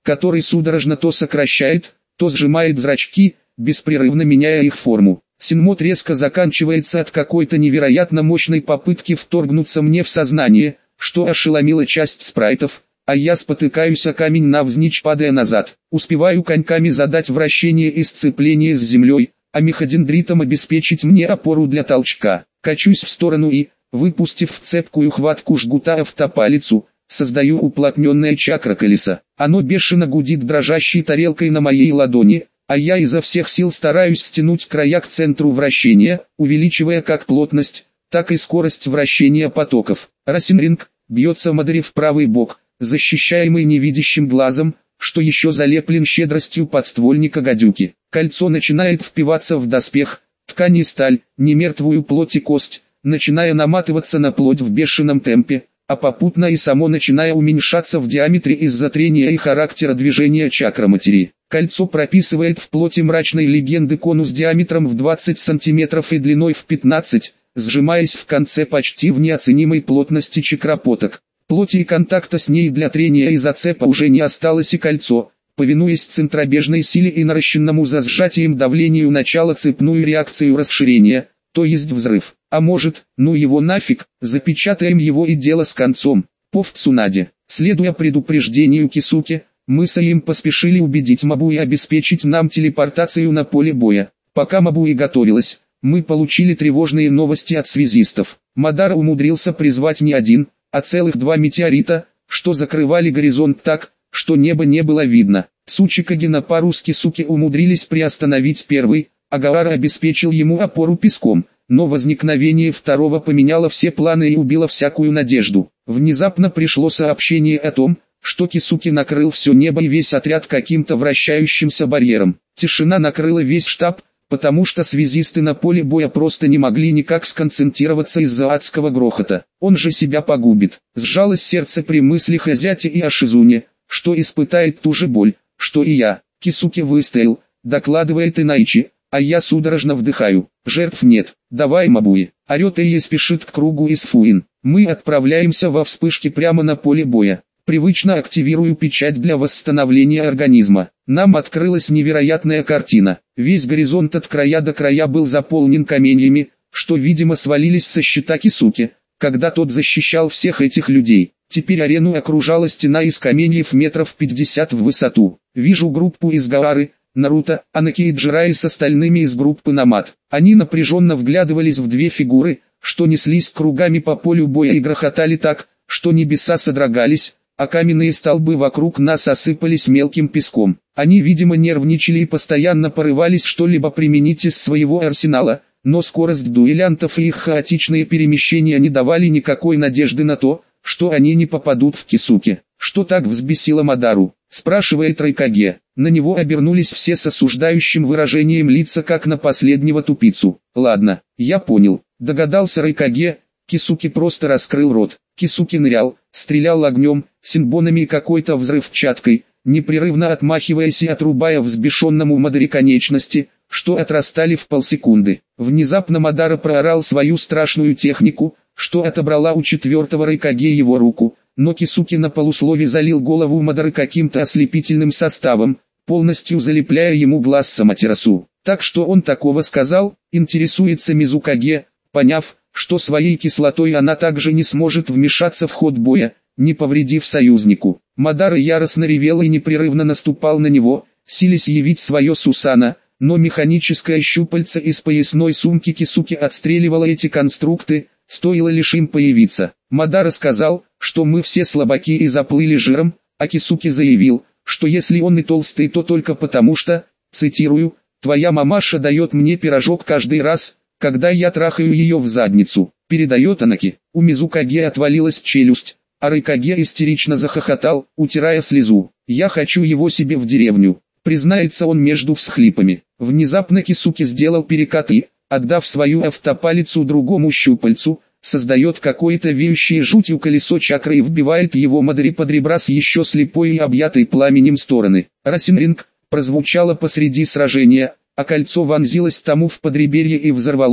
который судорожно то сокращает, то сжимает зрачки, беспрерывно меняя их форму. Синмот резко заканчивается от какой-то невероятно мощной попытки вторгнуться мне в сознание, что ошеломила часть спрайтов, а я спотыкаюсь о камень навзничь, падая назад. Успеваю коньками задать вращение и сцепление с землей, а меходендритом обеспечить мне опору для толчка. Качусь в сторону и, выпустив в цепкую хватку жгута автопалицу, создаю уплотненное чакра колеса. Оно бешено гудит дрожащей тарелкой на моей ладони, а я изо всех сил стараюсь стянуть края к центру вращения, увеличивая как плотность, так и скорость вращения потоков. Росинринг бьется Мадери в правый бок, защищаемый невидящим глазом, что еще залеплен щедростью подствольника гадюки. Кольцо начинает впиваться в доспех, ткань и сталь, не мертвую плоть и кость, начиная наматываться на плоть в бешеном темпе, а попутно и само начиная уменьшаться в диаметре из-за трения и характера движения чакроматерии. Кольцо прописывает в плоти мрачной легенды конус диаметром в двадцать сантиметров и длиной в пятнадцать, сжимаясь в конце почти в неоценимой плотности чакропоток. Плоти и контакта с ней для трения и зацепа уже не осталось, и кольцо, повинуясь центробежной силе и наращенному за сжатием давлению начала цепную реакцию расширения, то есть взрыв. А может, ну его нафиг, запечатаем его и дело с концом. Пов Цунаде. Следуя предупреждению Кисуки, мы с Аим поспешили убедить Мабуи обеспечить нам телепортацию на поле боя. Пока Мабуи готовилась, мы получили тревожные новости от связистов. Мадара умудрился призвать не один, а целых два метеорита, что закрывали горизонт так, что небо не было видно. Цучикаги на пару с Кисуки умудрились приостановить первый, а Гаара обеспечил ему опору песком. Но возникновение второго поменяло все планы и убило всякую надежду. Внезапно пришло сообщение о том, что Кисуки накрыл все небо и весь отряд каким-то вращающимся барьером. Тишина накрыла весь штаб, потому что связисты на поле боя просто не могли никак сконцентрироваться из-за адского грохота. Он же себя погубит. Сжалось сердце при мыслях о зяте и о Шизуне, что испытает ту же боль, что и я. Кисуки выстоял, докладывает Инайчи, а я судорожно вдыхаю. Жертв нет. Давай, Мабуи. Орет и спешит к кругу из Фуин. Мы отправляемся во вспышке прямо на поле боя. Привычно активирую печать для восстановления организма. Нам открылась невероятная картина. Весь горизонт от края до края был заполнен каменьями, что видимо свалились со щита Кисуки, когда тот защищал всех этих людей. Теперь арену окружала стена из каменьев метров пятьдесят в высоту. Вижу группу из Гаары, Наруто, Анаки и Джирайи с остальными из группы Намат. Они напряженно вглядывались в две фигуры, что неслись кругами по полю боя и грохотали так, что небеса содрогались, а каменные столбы вокруг нас осыпались мелким песком. Они, видимо, нервничали и постоянно порывались что-либо применить из своего арсенала, но скорость дуэлянтов и их хаотичные перемещения не давали никакой надежды на то, что они не попадут в Кисуки. Что так взбесило Мадару? Спрашивает Райкаге. На него обернулись все с осуждающим выражением лица, как на последнего тупицу. Ладно, я понял. Догадался Райкаге. Кисуки просто раскрыл рот. Кисуки нырял, стрелял огнем, синбонами и какой-то взрывчаткой, непрерывно отмахиваясь и отрубая взбешенному Мадаре конечности, что отрастали в полсекунды. Внезапно Мадара проорал свою страшную технику, что отобрала у четвертого Райкаге его руку, но Кисуки на полуслове залил голову Мадары каким-то ослепительным составом, полностью залепляя ему глаз Саматерасу. Так что он такого сказал, интересуется Мизукаге, поняв, что своей кислотой она также не сможет вмешаться в ход боя, не повредив союзнику. Мадара яростно ревел и непрерывно наступал на него, силясь явить свое Сусана, но механическое щупальце из поясной сумки Кисуки отстреливало эти конструкты, стоило лишь им появиться. Мадара сказал, что мы все слабаки и заплыли жиром, а Кисуки заявил, что если он и толстый, то только потому что, цитирую, «твоя мамаша дает мне пирожок каждый раз, когда я трахаю ее в задницу», передает Анаки. У Мизукаге отвалилась челюсть, а Райкаге истерично захохотал, утирая слезу. «Я хочу его себе в деревню», признается он между всхлипами. Внезапно Кисуки сделал перекат и, отдав свою автопалицу другому щупальцу, создает какое-то веющее жутью колесо чакры и вбивает его Мадари под ребра с еще слепой и объятой пламенем стороны. Росинринг прозвучало посреди сражения, а кольцо вонзилось тому в подреберье и взорвалось,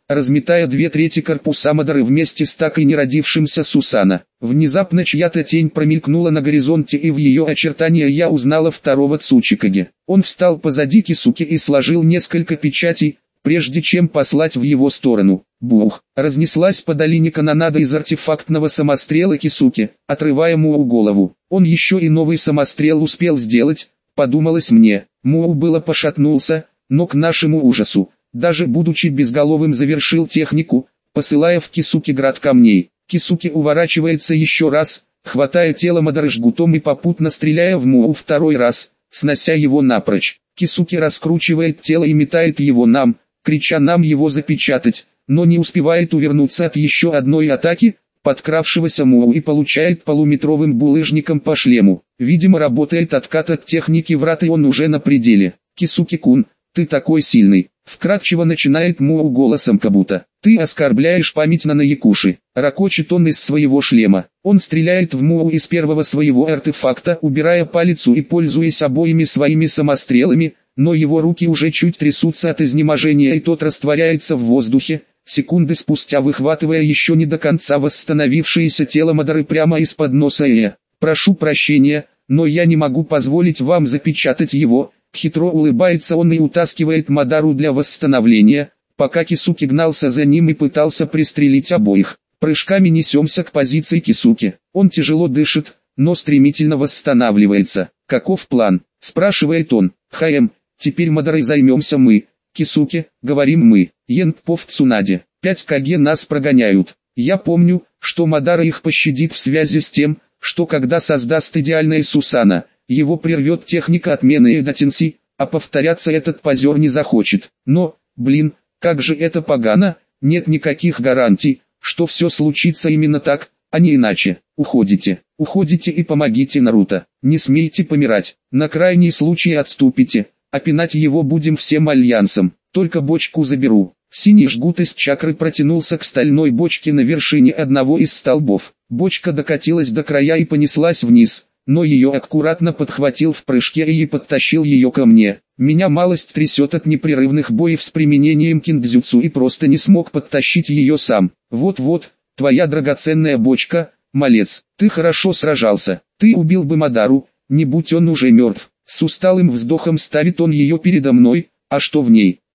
разметая две трети корпуса Мадары вместе с так и не родившимся Сусана. Внезапно чья-то тень промелькнула на горизонте, и в ее очертания я узнала второго Цучикаги. Он встал позади Кисуки и сложил несколько печатей, прежде чем послать в его сторону. Бух! Разнеслась по долине канонада из артефактного самострела Кисуки, отрывая Муу голову. Он еще и новый самострел успел сделать, подумалось мне. Муу было пошатнулся, но к нашему ужасу, даже будучи безголовым, завершил технику, посылая в Кисуки град камней. Кисуки уворачивается еще раз, хватая тело Мадары жгутом и попутно стреляя в Муу второй раз, снося его напрочь. Кисуки раскручивает тело и метает его нам, крича нам его запечатать, но не успевает увернуться от еще одной атаки, подкравшегося Муу, и получает полуметровым булыжником по шлему. Видимо, работает откат от техники врат, и он уже на пределе. «Кисуки-кун, ты такой сильный!» Вкратчиво начинает Муу голосом Кабуто. «Ты оскорбляешь память на Наякуши!» Ракочет он из своего шлема. Он стреляет в Муу из первого своего артефакта, убирая палицу и пользуясь обоими своими самострелами, но его руки уже чуть трясутся от изнеможения, и тот растворяется в воздухе, секунды спустя выхватывая еще не до конца восстановившееся тело Мадары прямо из-под носа Э. «Прошу прощения, но я не могу позволить вам запечатать его». Хитро улыбается он и утаскивает Мадару для восстановления, пока Кисуки гнался за ним и пытался пристрелить обоих. Прыжками несемся к позиции Кисуки. Он тяжело дышит, но стремительно восстанавливается. «Каков план?» – спрашивает он. «Хаем, теперь Мадарой займемся мы. Кисуки, говорим мы. Янпо в Цунаде. Пять Каге нас прогоняют. Я помню, что Мадара их пощадит в связи с тем, что когда создаст идеальное Сусана, его прервет техника отмены Эдатинси, а повторяться этот позер не захочет. Но, блин, как же это погано, нет никаких гарантий, что все случится именно так, а не иначе. Уходите, уходите и помогите Наруто. Не смейте помирать, на крайний случай отступите, а пинать его будем всем альянсом. Только бочку заберу». Синий жгут из чакры протянулся к стальной бочке на вершине одного из столбов. Бочка докатилась до края и понеслась вниз, но ее аккуратно подхватил в прыжке и подтащил ее ко мне. Меня малость трясет от непрерывных боев с применением киндзюцу, и просто не смог подтащить ее сам. «Вот-вот, твоя драгоценная бочка, малец, ты хорошо сражался, ты убил бы Мадару, не будь он уже мертв». С усталым вздохом ставит он ее передо мной. «А что в ней?»